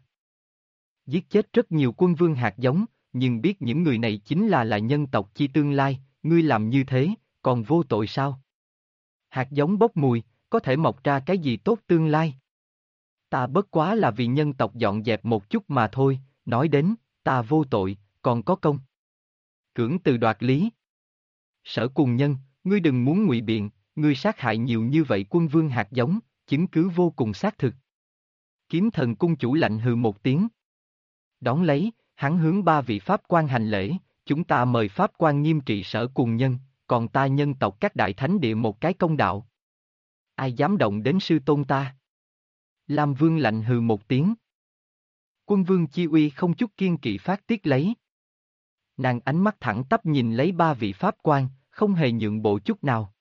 Giết chết rất nhiều quân vương hạt giống, nhưng biết những người này chính là nhân tộc chi tương lai, ngươi làm như thế, còn vô tội sao? Hạt giống bốc mùi, có thể mọc ra cái gì tốt tương lai? Ta bất quá là vì nhân tộc dọn dẹp một chút mà thôi, nói đến, ta vô tội, còn có công. Cưỡng từ đoạt lý. Sở Cuồng Nhân, ngươi đừng muốn ngụy biện, ngươi sát hại nhiều như vậy quân vương hạt giống, chứng cứ vô cùng xác thực. Kiếm Thần cung chủ lạnh hừ một tiếng. Đón lấy, hắn hướng ba vị pháp quan hành lễ, chúng ta mời pháp quan nghiêm trị Sở Cuồng Nhân, còn ta nhân tộc các đại thánh địa một cái công đạo. Ai dám động đến sư tôn ta? Lam Vương lạnh hừ một tiếng. Quân vương chi uy không chút kiên kỵ phát tiết lấy. Nàng ánh mắt thẳng tắp nhìn lấy ba vị pháp quan, không hề nhượng bộ chút nào.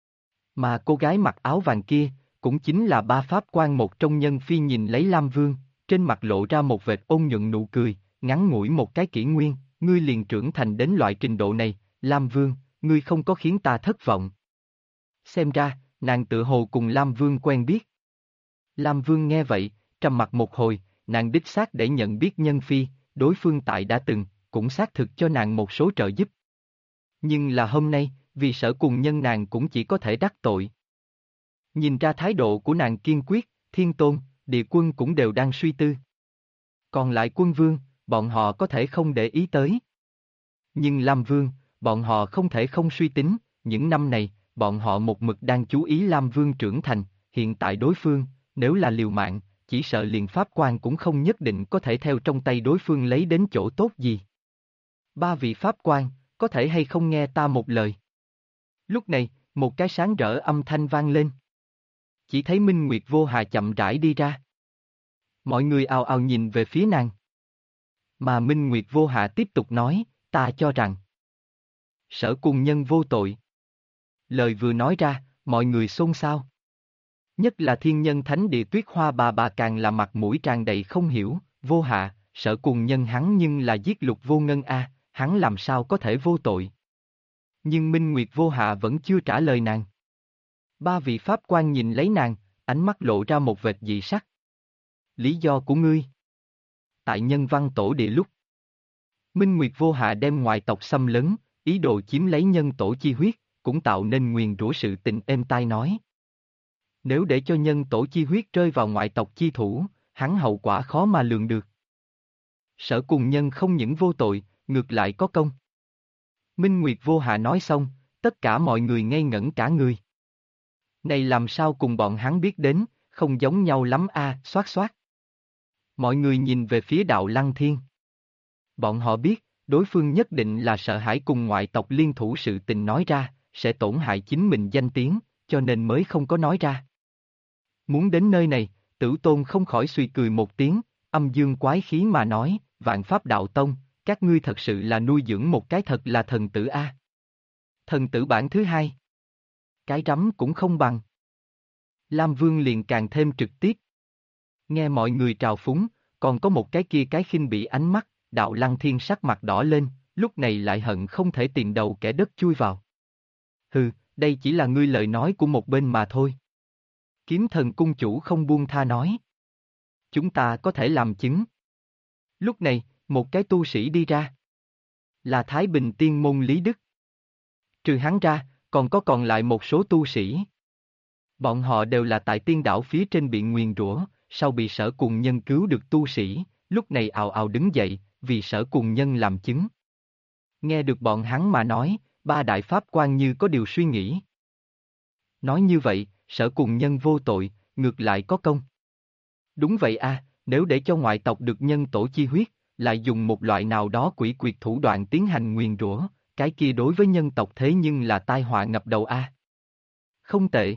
Mà cô gái mặc áo vàng kia, cũng chính là ba pháp quan một trong nhân phi nhìn lấy Lam Vương, trên mặt lộ ra một vệt ôn nhuận nụ cười, ngắn ngủi một cái kỷ nguyên, ngươi liền trưởng thành đến loại trình độ này, Lam Vương, ngươi không có khiến ta thất vọng. Xem ra, nàng tự hồ cùng Lam Vương quen biết. Lam Vương nghe vậy, trầm mặc một hồi, nàng đích xác để nhận biết nhân phi, đối phương tại đã từng, cũng xác thực cho nàng một số trợ giúp. Nhưng là hôm nay, vì Sở Cuồng Nhân nàng cũng chỉ có thể đắc tội. Nhìn ra thái độ của nàng kiên quyết, thiên tôn, địa quân cũng đều đang suy tư. Còn lại quân vương, bọn họ có thể không để ý tới. Nhưng Lam Vương, bọn họ không thể không suy tính, những năm này, bọn họ một mực đang chú ý Lam Vương trưởng thành, hiện tại đối phương, nếu là liều mạng, chỉ sợ liền pháp quan cũng không nhất định có thể theo trong tay đối phương lấy đến chỗ tốt gì. Ba vị pháp quan, có thể hay không nghe ta một lời? Lúc này, một cái sáng rỡ âm thanh vang lên. Chỉ thấy Minh Nguyệt Vô Hà chậm rãi đi ra. Mọi người ào ào nhìn về phía nàng. Mà Minh Nguyệt Vô Hà tiếp tục nói, ta cho rằng Sở Cuồng Nhân vô tội. Lời vừa nói ra, mọi người xôn xao. Nhất là thiên nhân thánh địa Tuyết Hoa bà càng là mặt mũi tràn đầy không hiểu, Vô Hạ, Sở Cuồng Nhân hắn nhưng là giết Lục Vô Ngân a, hắn làm sao có thể vô tội. Nhưng Minh Nguyệt Vô Hạ vẫn chưa trả lời nàng. Ba vị pháp quan nhìn lấy nàng, ánh mắt lộ ra một vệt dị sắc. Lý do của ngươi? Tại nhân văn tổ địa lúc, Minh Nguyệt Vô Hạ đem ngoại tộc xâm lấn, ý đồ chiếm lấy nhân tổ chi huyết, cũng tạo nên nguyền rủa sự tình êm tai nói. Nếu để cho nhân tổ chi huyết rơi vào ngoại tộc chi thủ, hắn hậu quả khó mà lường được. Sở Cuồng Nhân không những vô tội, ngược lại có công. Minh Nguyệt Vô Hạ nói xong, tất cả mọi người ngây ngẩn cả người. Này làm sao cùng bọn hắn biết đến, không giống nhau lắm a, xoát xoát. Mọi người nhìn về phía Đạo Lăng Thiên. Bọn họ biết, đối phương nhất định là sợ hãi cùng ngoại tộc liên thủ sự tình nói ra, sẽ tổn hại chính mình danh tiếng, cho nên mới không có nói ra. Muốn đến nơi này, Tử Tôn không khỏi suy cười một tiếng, âm dương quái khí mà nói, Vạn Pháp Đạo Tông, các ngươi thật sự là nuôi dưỡng một cái thật là thần tử a. Thần tử bản thứ hai. Cái rắm cũng không bằng. Lam Vương liền càng thêm trực tiếp. Nghe mọi người trào phúng, còn có một cái kia cái khinh bỉ ánh mắt, Đạo Lăng Thiên sắc mặt đỏ lên, lúc này lại hận không thể tìm đầu kẻ đất chui vào. Hừ, đây chỉ là ngươi lời nói của một bên mà thôi. Kiếm thần cung chủ không buông tha nói. Chúng ta có thể làm chứng. Lúc này, một cái tu sĩ đi ra. Là Thái Bình Tiên Môn Lý Đức. Trừ hắn ra, còn lại một số tu sĩ. Bọn họ đều là tại tiên đảo phía trên bị nguyền rủa, sau bị Sở Cùng Nhân cứu được tu sĩ, lúc này ào ào đứng dậy, vì Sở Cùng Nhân làm chứng. Nghe được bọn hắn mà nói, ba đại pháp quan như có điều suy nghĩ. Nói như vậy, Sở Cùng Nhân vô tội, ngược lại có công. Đúng vậy a, nếu để cho ngoại tộc được nhân tổ chi huyết, lại dùng một loại nào đó quỷ quyệt thủ đoạn tiến hành nguyền rủa, cái kia đối với nhân tộc thế nhưng là tai họa ngập đầu a. Không tệ.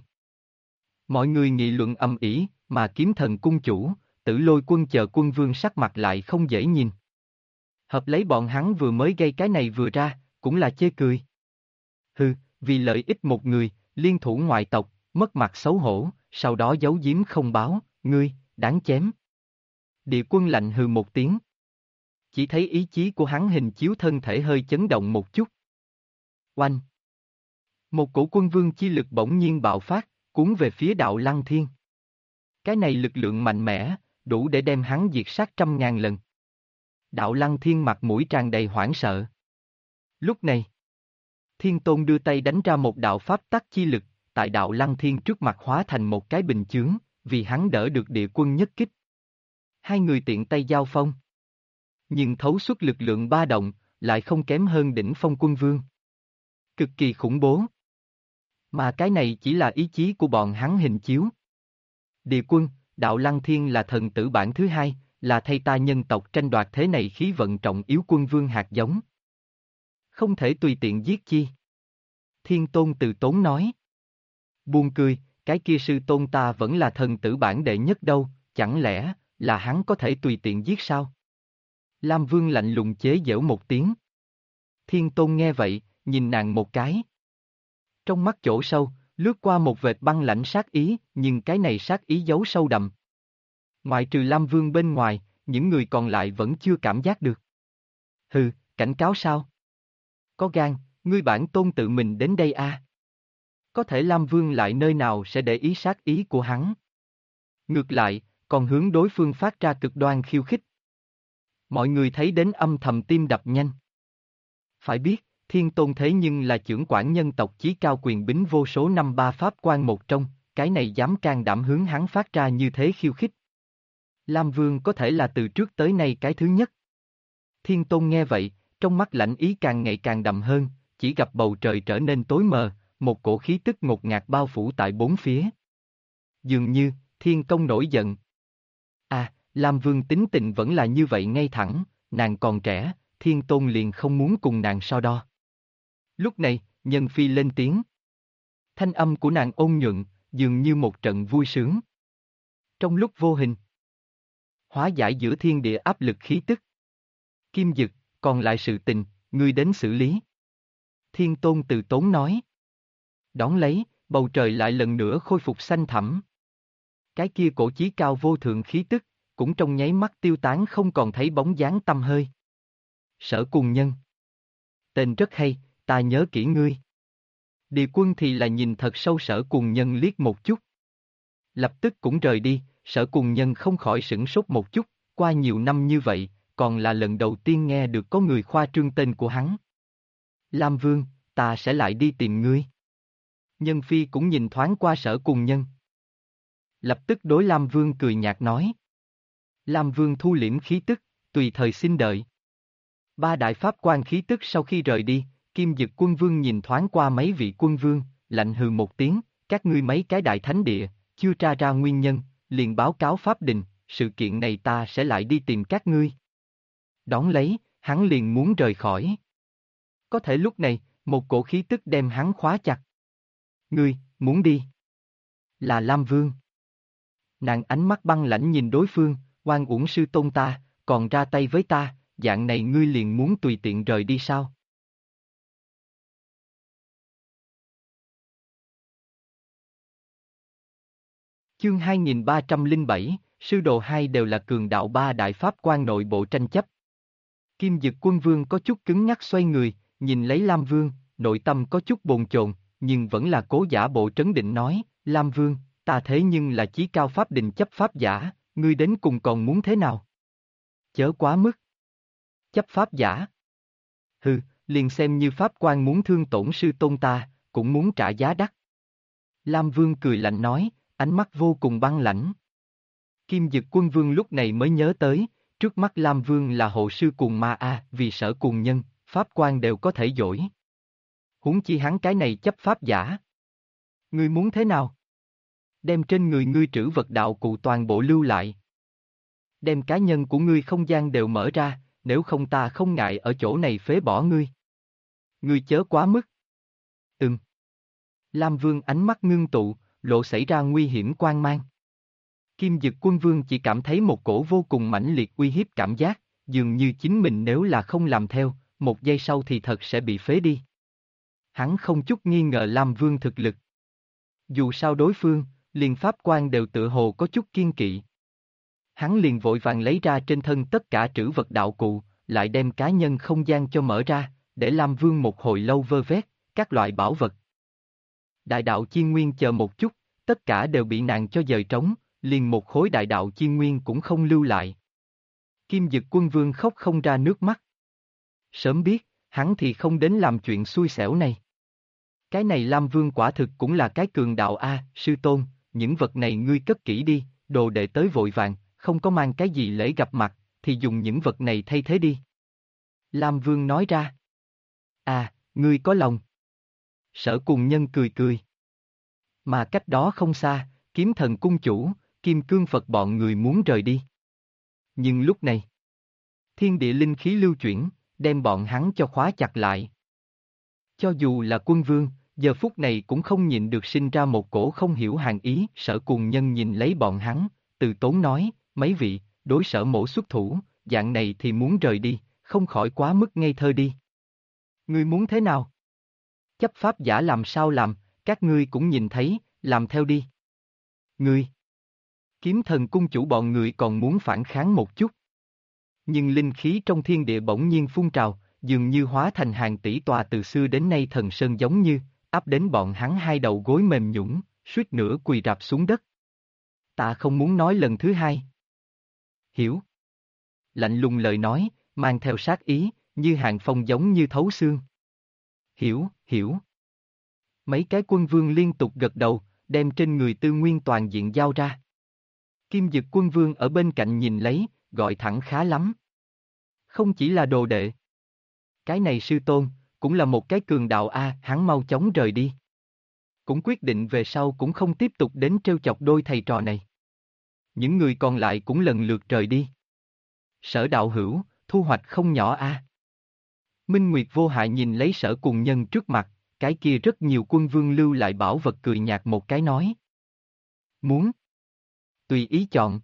Mọi người nghị luận ầm ĩ, mà Kiếm Thần cung chủ, Tử Lôi Quân chờ quân vương sắc mặt lại không dễ nhìn. Hợp lấy bọn hắn vừa mới gây cái này vừa ra, cũng là chê cười. Hừ, vì lợi ích một người, liên thủ ngoại tộc, mất mặt xấu hổ, sau đó giấu giếm không báo, ngươi, đáng chém. Địa Quân lạnh hừ một tiếng. Chỉ thấy ý chí của hắn hình chiếu thân thể hơi chấn động một chút. Oanh! Một cổ quân vương chi lực bỗng nhiên bạo phát, cuốn về phía Đạo Lăng Thiên. Cái này lực lượng mạnh mẽ, đủ để đem hắn diệt sát 100.000 lần. Đạo Lăng Thiên mặt mũi tràn đầy hoảng sợ. Lúc này, Thiên Tôn đưa tay đánh ra một đạo pháp tắc chi lực, tại Đạo Lăng Thiên trước mặt hóa thành một cái bình chướng, vì hắn đỡ được Địa Quân nhất kích. Hai người tiện tay giao phong. Nhưng thấu suốt lực lượng ba động, lại không kém hơn đỉnh phong quân vương. Cực kỳ khủng bố. Mà cái này chỉ là ý chí của bọn hắn hình chiếu. Địa Quân, Đạo Lăng Thiên là thần tử bản thứ hai, là thay ta nhân tộc tranh đoạt thế này khí vận trọng yếu quân vương hạt giống. Không thể tùy tiện giết chi. Thiên Tôn từ tốn nói. Buồn cười, cái kia sư tôn ta vẫn là thần tử bản đệ nhất đâu, chẳng lẽ là hắn có thể tùy tiện giết sao? Lam Vương lạnh lùng chế giễu một tiếng. Thiên Tôn nghe vậy, nhìn nàng một cái. Trong mắt chỗ sâu, lướt qua một vệt băng lãnh sát ý, nhưng cái này sát ý giấu sâu đậm. Ngoại trừ Lam Vương bên ngoài, những người còn lại vẫn chưa cảm giác được. Hừ, cảnh cáo sao? Có gan, ngươi bản tôn tự mình đến đây a. Có thể Lam Vương lại nơi nào sẽ để ý sát ý của hắn. Ngược lại, còn hướng đối phương phát ra cực đoan khiêu khích. Mọi người thấy đến âm thầm tim đập nhanh. Phải biết, Thiên Tôn thế nhưng là chưởng quản nhân tộc chí cao quyền bính vô số năm ba pháp quan một trong, cái này dám can đảm hướng hắn phát ra như thế khiêu khích. Lam Vương có thể là từ trước tới nay cái thứ nhất. Thiên Tôn nghe vậy, trong mắt lãnh ý càng ngày càng đậm hơn, chỉ gặp bầu trời trở nên tối mờ, một cổ khí tức ngột ngạt bao phủ tại bốn phía. Dường như, Thiên Công nổi giận. À, Lam Vương tính tình vẫn là như vậy ngay thẳng, nàng còn trẻ, Thiên Tôn liền không muốn cùng nàng so đo. Lúc này, Nhân Phi lên tiếng. Thanh âm của nàng ôn nhuận, dường như một trận vui sướng. Trong lúc vô hình, hóa giải giữa thiên địa áp lực khí tức. Kim Dực, còn lại sự tình, ngươi đến xử lý. Thiên Tôn từ tốn nói. Đón lấy, bầu trời lại lần nữa khôi phục xanh thẳm. Cái kia cổ chí cao vô thượng khí tức, cũng trong nháy mắt tiêu tán không còn thấy bóng dáng tăm hơi. Sở Cùng Nhân. Tên rất hay, ta nhớ kỹ ngươi. Địa Quân thì là nhìn thật sâu Sở Cùng Nhân liếc một chút. Lập tức cũng rời đi, Sở Cùng Nhân không khỏi sửng sốt một chút, qua nhiều năm như vậy, còn là lần đầu tiên nghe được có người khoa trương tên của hắn. Lam Vương, ta sẽ lại đi tìm ngươi. Nhân Phi cũng nhìn thoáng qua Sở Cùng Nhân. Lập tức đối Lam Vương cười nhạt nói. Lam Vương thu liễm khí tức, tùy thời xin đợi. Ba đại pháp quan khí tức sau khi rời đi, Kim Dực quân vương nhìn thoáng qua mấy vị quân vương, lạnh hừ một tiếng, các ngươi mấy cái đại thánh địa, chưa tra ra nguyên nhân, liền báo cáo pháp đình, sự kiện này ta sẽ lại đi tìm các ngươi. Đón lấy, hắn liền muốn rời khỏi. Có thể lúc này, một cổ khí tức đem hắn khóa chặt. Ngươi, muốn đi? Là Lam Vương. Nàng ánh mắt băng lãnh nhìn đối phương, oan uổng sư tôn ta, còn ra tay với ta, dạng này ngươi liền muốn tùy tiện rời đi sao? Chương 2307, sư đồ hai đều là cường đạo ba đại pháp quan nội bộ tranh chấp. Kim Dực Quân Vương có chút cứng nhắc xoay người, nhìn lấy Lam Vương, nội tâm có chút bồn chồn, nhưng vẫn là cố giả bộ trấn định nói, Lam Vương, ta thế nhưng là chí cao pháp định chấp pháp giả, ngươi đến cùng còn muốn thế nào? Chớ quá mức. Chấp pháp giả. Hừ, liền xem như pháp quan muốn thương tổn sư tôn ta, cũng muốn trả giá đắt. Lam Vương cười lạnh nói, ánh mắt vô cùng băng lãnh. Kim Dực Quân Vương lúc này mới nhớ tới, trước mắt Lam Vương là hộ sư cuồng ma a, vì sở cuồng nhân, pháp quan đều có thể dỗi. Huống chi hắn cái này chấp pháp giả. Ngươi muốn thế nào? Đem trên người ngươi trữ vật đạo cụ toàn bộ lưu lại. Đem cá nhân của ngươi không gian đều mở ra, nếu không ta không ngại ở chỗ này phế bỏ ngươi. Ngươi chớ quá mức. Lam Vương ánh mắt ngưng tụ, lộ xảy ra nguy hiểm quang mang. Kim Dực Quân Vương chỉ cảm thấy một cổ vô cùng mãnh liệt uy hiếp cảm giác, dường như chính mình nếu là không làm theo, một giây sau thì thật sẽ bị phế đi. Hắn không chút nghi ngờ Lam Vương thực lực. Dù sao đối phương, liền pháp quan đều tự hồ có chút kiên kỵ. Hắn liền vội vàng lấy ra trên thân tất cả trữ vật đạo cụ, lại đem cá nhân không gian cho mở ra, để Lam Vương một hồi lâu vơ vét, các loại bảo vật. Đại đạo chi nguyên chờ một chút, tất cả đều bị nàng cho dời trống, liền một khối đại đạo chi nguyên cũng không lưu lại. Kim Dực Quân Vương khóc không ra nước mắt. Sớm biết, hắn thì không đến làm chuyện xui xẻo này. Cái này Lam Vương quả thực cũng là cái cường đạo a, sư tôn, những vật này ngươi cất kỹ đi, đồ đệ tới vội vàng, không có mang cái gì lễ gặp mặt, thì dùng những vật này thay thế đi. Lam Vương nói ra. À, ngươi có lòng. Sở Cùng Nhân cười cười. Mà cách đó không xa, Kiếm Thần Cung chủ, Kim Cương Phật bọn người muốn rời đi. Nhưng lúc này, thiên địa linh khí lưu chuyển, đem bọn hắn cho khóa chặt lại. Cho dù là quân vương, giờ phút này cũng không nhịn được sinh ra một cổ không hiểu hàng ý. Sở Cùng Nhân nhìn lấy bọn hắn, từ tốn nói, mấy vị, đối Sở mỗ xuất thủ, dạng này thì muốn rời đi, không khỏi quá mức ngây thơ đi. Ngươi muốn thế nào? Chấp pháp giả làm sao làm, các ngươi cũng nhìn thấy, làm theo đi. Ngươi! Kiếm Thần Cung chủ bọn người còn muốn phản kháng một chút. Nhưng linh khí trong thiên địa bỗng nhiên phun trào, dường như hóa thành hàng tỷ tòa từ xưa đến nay thần sơn giống như, áp đến bọn hắn hai đầu gối mềm nhũn, suýt nữa quỳ rạp xuống đất. Ta không muốn nói lần thứ hai. Hiểu. Lạnh lùng lời nói, mang theo sát ý, như hàng phong giống như thấu xương. Hiểu, hiểu. Mấy cái quân vương liên tục gật đầu, đem trên người tư nguyên toàn diện giao ra. Kim Dực Quân Vương ở bên cạnh nhìn lấy, gọi thẳng khá lắm. Không chỉ là đồ đệ. Cái này sư tôn, cũng là một cái cường đạo a, hắn mau chóng rời đi. Cũng quyết định về sau cũng không tiếp tục đến trêu chọc đôi thầy trò này. Những người còn lại cũng lần lượt rời đi. Sở đạo hữu, thu hoạch không nhỏ a. Minh Nguyệt vô hại nhìn lấy Sở Cùng Nhân trước mặt, cái kia rất nhiều quân vương lưu lại bảo vật cười nhạt một cái nói. Muốn. Tùy ý chọn.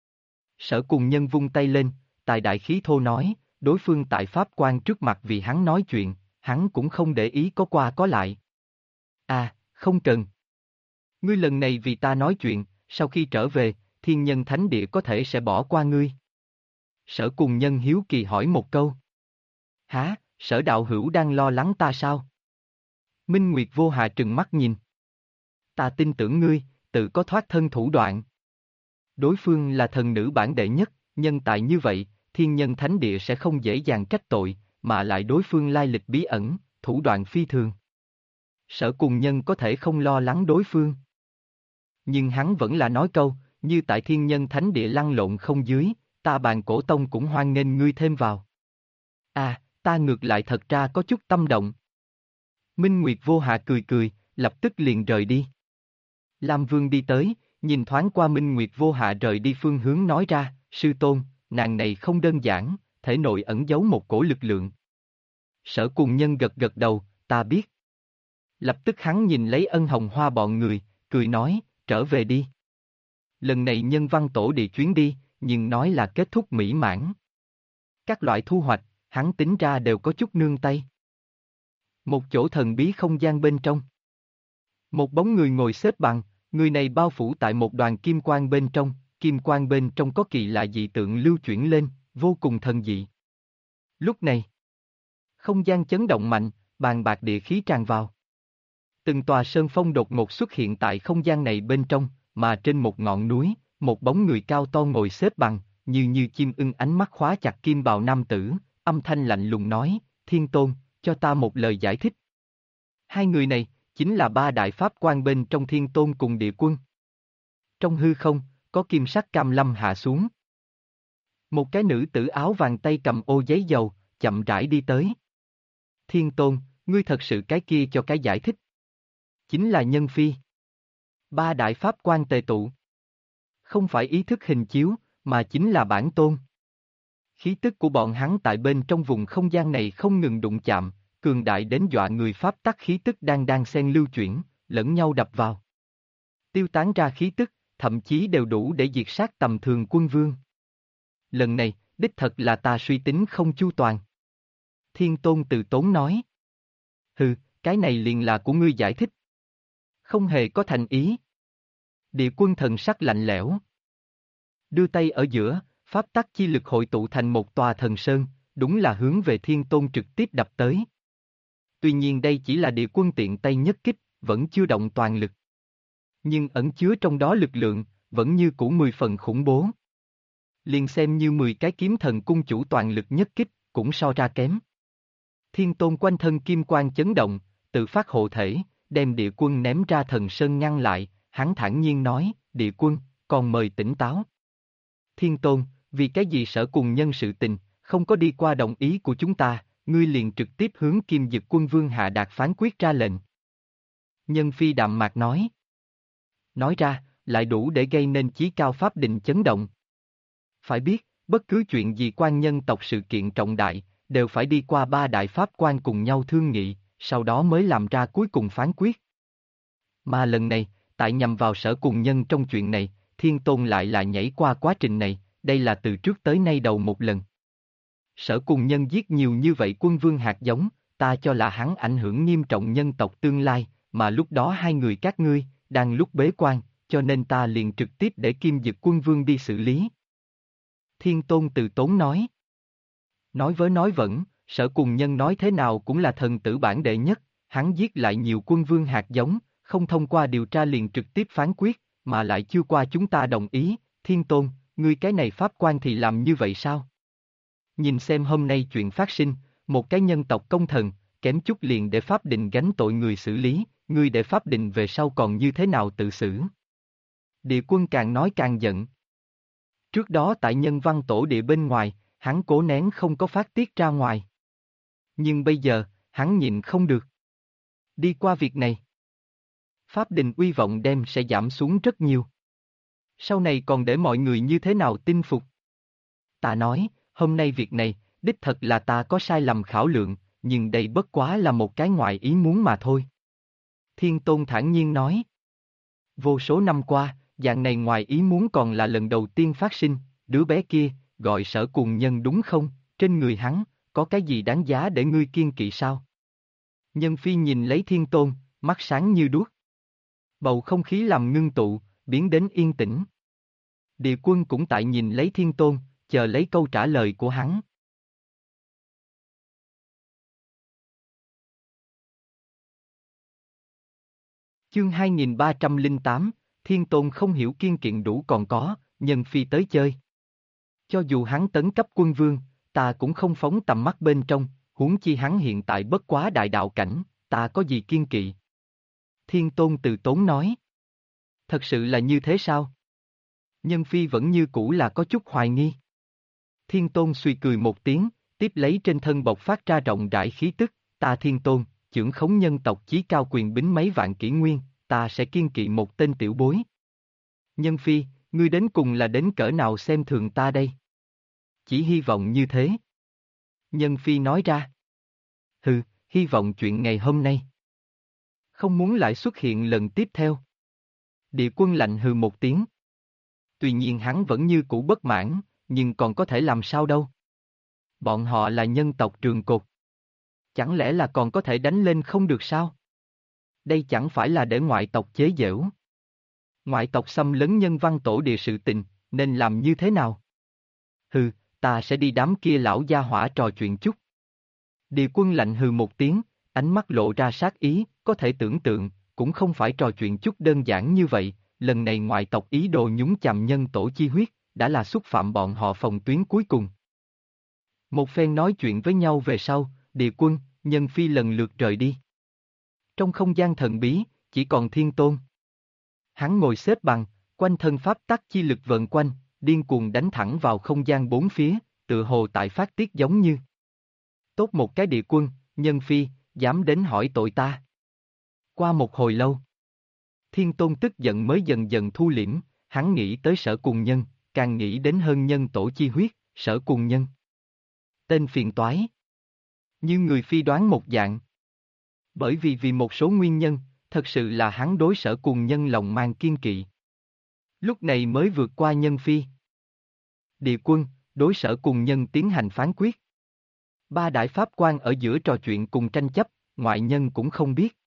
Sở Cùng Nhân vung tay lên, tài đại khí thô nói, đối phương tại pháp quan trước mặt vì hắn nói chuyện, hắn cũng không để ý có qua có lại. À, không cần. Ngươi lần này vì ta nói chuyện, sau khi trở về, thiên nhân thánh địa có thể sẽ bỏ qua ngươi. Sở Cùng Nhân hiếu kỳ hỏi một câu. Hả, Sở đạo hữu đang lo lắng ta sao? Minh Nguyệt vô hà trừng mắt nhìn. Ta tin tưởng ngươi, tự có thoát thân thủ đoạn. Đối phương là thần nữ bản đệ nhất, nhân tài như vậy, thiên nhân thánh địa sẽ không dễ dàng trách tội, mà lại đối phương lai lịch bí ẩn, thủ đoạn phi thường. Sở Cùng Nhân có thể không lo lắng đối phương. Nhưng hắn vẫn là nói câu, như tại thiên nhân thánh địa lăn lộn không dưới, ta Bàn Cổ Tông cũng hoan nghênh ngươi thêm vào. À, ta ngược lại thật ra có chút tâm động. Minh Nguyệt vô hạ cười cười, lập tức liền rời đi. Lam Vương đi tới, nhìn thoáng qua Minh Nguyệt vô hạ rời đi phương hướng nói ra, sư tôn, nàng này không đơn giản, thể nội ẩn giấu một cổ lực lượng. Sở Cùng Nhân gật gật đầu, ta biết. Lập tức hắn nhìn lấy Ân Hồng Hoa bọn người, cười nói, trở về đi. Lần này nhân văn tổ địa chuyến đi, nhưng nói là kết thúc mỹ mãn. Các loại thu hoạch, hắn tính ra đều có chút nương tay. Một chỗ thần bí không gian bên trong. Một bóng người ngồi xếp bằng, Người này bao phủ tại một đoàn kim quang bên trong có kỳ lạ dị tượng lưu chuyển lên, vô cùng thần dị. Lúc này, không gian chấn động mạnh, bàng bạc địa khí tràn vào. Từng tòa sơn phong đột ngột xuất hiện tại không gian này bên trong, mà trên một ngọn núi, một bóng người cao to ngồi xếp bằng, như chim ưng, ánh mắt khóa chặt kim bào nam tử, âm thanh lạnh lùng nói, Thiên Tôn, cho ta một lời giải thích. Hai người này, chính là ba đại pháp quan bên trong Thiên Tôn cùng Địa Quân. Trong hư không, có kim sắc cam lâm hạ xuống. Một cái nữ tử áo vàng tay cầm ô giấy dầu, chậm rãi đi tới. Thiên Tôn, ngươi thật sự cái kia cho cái giải thích. Chính là Nhân Phi. Ba đại pháp quan tề tụ. Không phải ý thức hình chiếu, mà chính là bản tôn. Khí tức của bọn hắn tại bên trong vùng không gian này không ngừng đụng chạm, cường đại đến dọa người, pháp tắc khí tức đang xen lưu chuyển, lẫn nhau đập vào. Tiêu tán ra khí tức, thậm chí đều đủ để diệt sát tầm thường quân vương. Lần này, đích thật là ta suy tính không chu toàn. Thiên Tôn từ tốn nói. Hừ, cái này liền là của ngươi giải thích. Không hề có thành ý. Địa Quân thần sắc lạnh lẽo. Đưa tay ở giữa, pháp tắc chi lực hội tụ thành một tòa thần sơn, đúng là hướng về Thiên Tôn trực tiếp đập tới. Tuy nhiên đây chỉ là Địa Quân tiện tay nhất kích, vẫn chưa động toàn lực. Nhưng ẩn chứa trong đó lực lượng, vẫn như cũ 10 phần khủng bố. Liền xem như 10 cái kiếm thần cung chủ toàn lực nhất kích, cũng so ra kém. Thiên Tôn quanh thân kim quang chấn động, tự phát hộ thể, đem Địa Quân ném ra thần sơn ngăn lại, hắn thản nhiên nói, Địa Quân, còn mời tỉnh táo. Thiên Tôn, vì cái gì Sở Cùng Nhân sự tình, không có đi qua đồng ý của chúng ta, ngươi liền trực tiếp hướng Kim Dực Quân Vương hạ đạt phán quyết ra lệnh. Nhân Phi đạm mạc nói. Nói ra, lại đủ để gây nên chí cao pháp định chấn động. Phải biết, bất cứ chuyện gì quan nhân tộc sự kiện trọng đại, đều phải đi qua ba đại pháp quan cùng nhau thương nghị, sau đó mới làm ra cuối cùng phán quyết. Mà lần này, tại nhằm vào Sở Cùng Nhân trong chuyện này, Thiên Tôn lại nhảy qua quá trình này, đây là từ trước tới nay đầu một lần. Sở Cùng Nhân giết nhiều như vậy quân vương hạt giống, ta cho là hắn ảnh hưởng nghiêm trọng nhân tộc tương lai, mà lúc đó hai người các ngươi, đang lúc bế quan, cho nên ta liền trực tiếp để Kim Dực Quân Vương đi xử lý. Thiên Tôn từ tốn nói. Nói với nói vẫn, Sở Cùng Nhân nói thế nào cũng là thần tử bản đệ nhất, hắn giết lại nhiều quân vương hạt giống, không thông qua điều tra liền trực tiếp phán quyết, mà lại chưa qua chúng ta đồng ý, Thiên Tôn, ngươi cái này pháp quan thì làm như vậy sao? Nhìn xem hôm nay chuyện phát sinh, một cái nhân tộc công thần, kém chút liền để pháp định gánh tội người xử lý, ngươi để pháp định về sau còn như thế nào tự xử? Địa Quân càng nói càng giận. Trước đó tại nhân văn tổ địa bên ngoài, hắn cố nén không có phát tiết ra ngoài. Nhưng bây giờ, hắn nhịn không được. Đi qua việc này, pháp định uy vọng đem sẽ giảm xuống rất nhiều. Sau này còn để mọi người như thế nào tin phục? Ta nói, hôm nay việc này, đích thật là ta có sai lầm khảo lượng, nhưng đây bất quá là một cái ngoại ý muốn mà thôi. Thiên Tôn thản nhiên nói. Vô số năm qua, dạng này ngoài ý muốn còn là lần đầu tiên phát sinh, đứa bé kia, gọi Sở Cùng Nhân đúng không, trên người hắn, có cái gì đáng giá để ngươi kiêng kỵ sao? Nhân Phi nhìn lấy Thiên Tôn, mắt sáng như đuốc. Bầu không khí làm ngưng tụ, biến đến yên tĩnh. Địa Quân cũng tại nhìn lấy Thiên Tôn, chờ lấy câu trả lời của hắn. Chương 2308, Thiên Tôn không hiểu kiên kiện đủ còn có, Nhân Phi tới chơi. Cho dù hắn tấn cấp quân vương, ta cũng không phóng tầm mắt bên trong, huống chi hắn hiện tại bất quá đại đạo cảnh, ta có gì kiên kỵ? Thiên Tôn từ tốn nói. Thật sự là như thế sao? Nhân Phi vẫn như cũ là có chút hoài nghi. Thiên Tôn suy cười một tiếng, tiếp lấy trên thân bộc phát ra rộng rãi khí tức, ta Thiên Tôn, chưởng khống nhân tộc chí cao quyền bính mấy vạn kỷ nguyên, ta sẽ kiên kỵ một tên tiểu bối. Nhân Phi, ngươi đến cùng là đến cỡ nào xem thường ta đây? Chỉ hy vọng như thế. Nhân Phi nói ra. Hừ, hy vọng chuyện ngày hôm nay không muốn lại xuất hiện lần tiếp theo. Địa Quân lạnh hừ một tiếng. Tuy nhiên hắn vẫn như cũ bất mãn, nhưng còn có thể làm sao đâu. Bọn họ là nhân tộc trường cột. Chẳng lẽ là còn có thể đánh lên không được sao? Đây chẳng phải là để ngoại tộc chế giễu. Ngoại tộc xâm lấn nhân văn tổ địa sự tình, nên làm như thế nào? Hừ, ta sẽ đi đám kia lão gia hỏa trò chuyện chút. Địa quân lạnh hừ một tiếng, ánh mắt lộ ra sát ý, có thể tưởng tượng, cũng không phải trò chuyện chút đơn giản như vậy, lần này ngoại tộc ý đồ nhúng chàm nhân tổ chi huyết, đã là xúc phạm bọn họ phòng tuyến cuối cùng. Một phen nói chuyện với nhau về sau, địa quân, nhân phi lần lượt rời đi. Trong không gian thần bí, chỉ còn Thiên Tôn. Hắn ngồi xếp bằng, quanh thân pháp tắc chi lực vận quanh, điên cuồng đánh thẳng vào không gian bốn phía, tựa hồ tại phát tiết giống như. Tốt một cái địa quân, nhân phi, dám đến hỏi tội ta. Qua một hồi lâu, Thiên Tôn tức giận mới dần dần thu liễm, hắn nghĩ tới Sở Cùng Nhân, càng nghĩ đến hơn nhân tổ chi huyết, Sở Cùng Nhân. Tên phiền toái. Như người phi đoán một dạng. Bởi vì một số nguyên nhân, thật sự là hắn đối Sở Cùng Nhân lòng mang kiên kỵ. Lúc này mới vượt qua nhân phi. Địa quân, đối Sở Cùng Nhân tiến hành phán quyết. Ba đại pháp quan ở giữa trò chuyện cùng tranh chấp, ngoại nhân cũng không biết.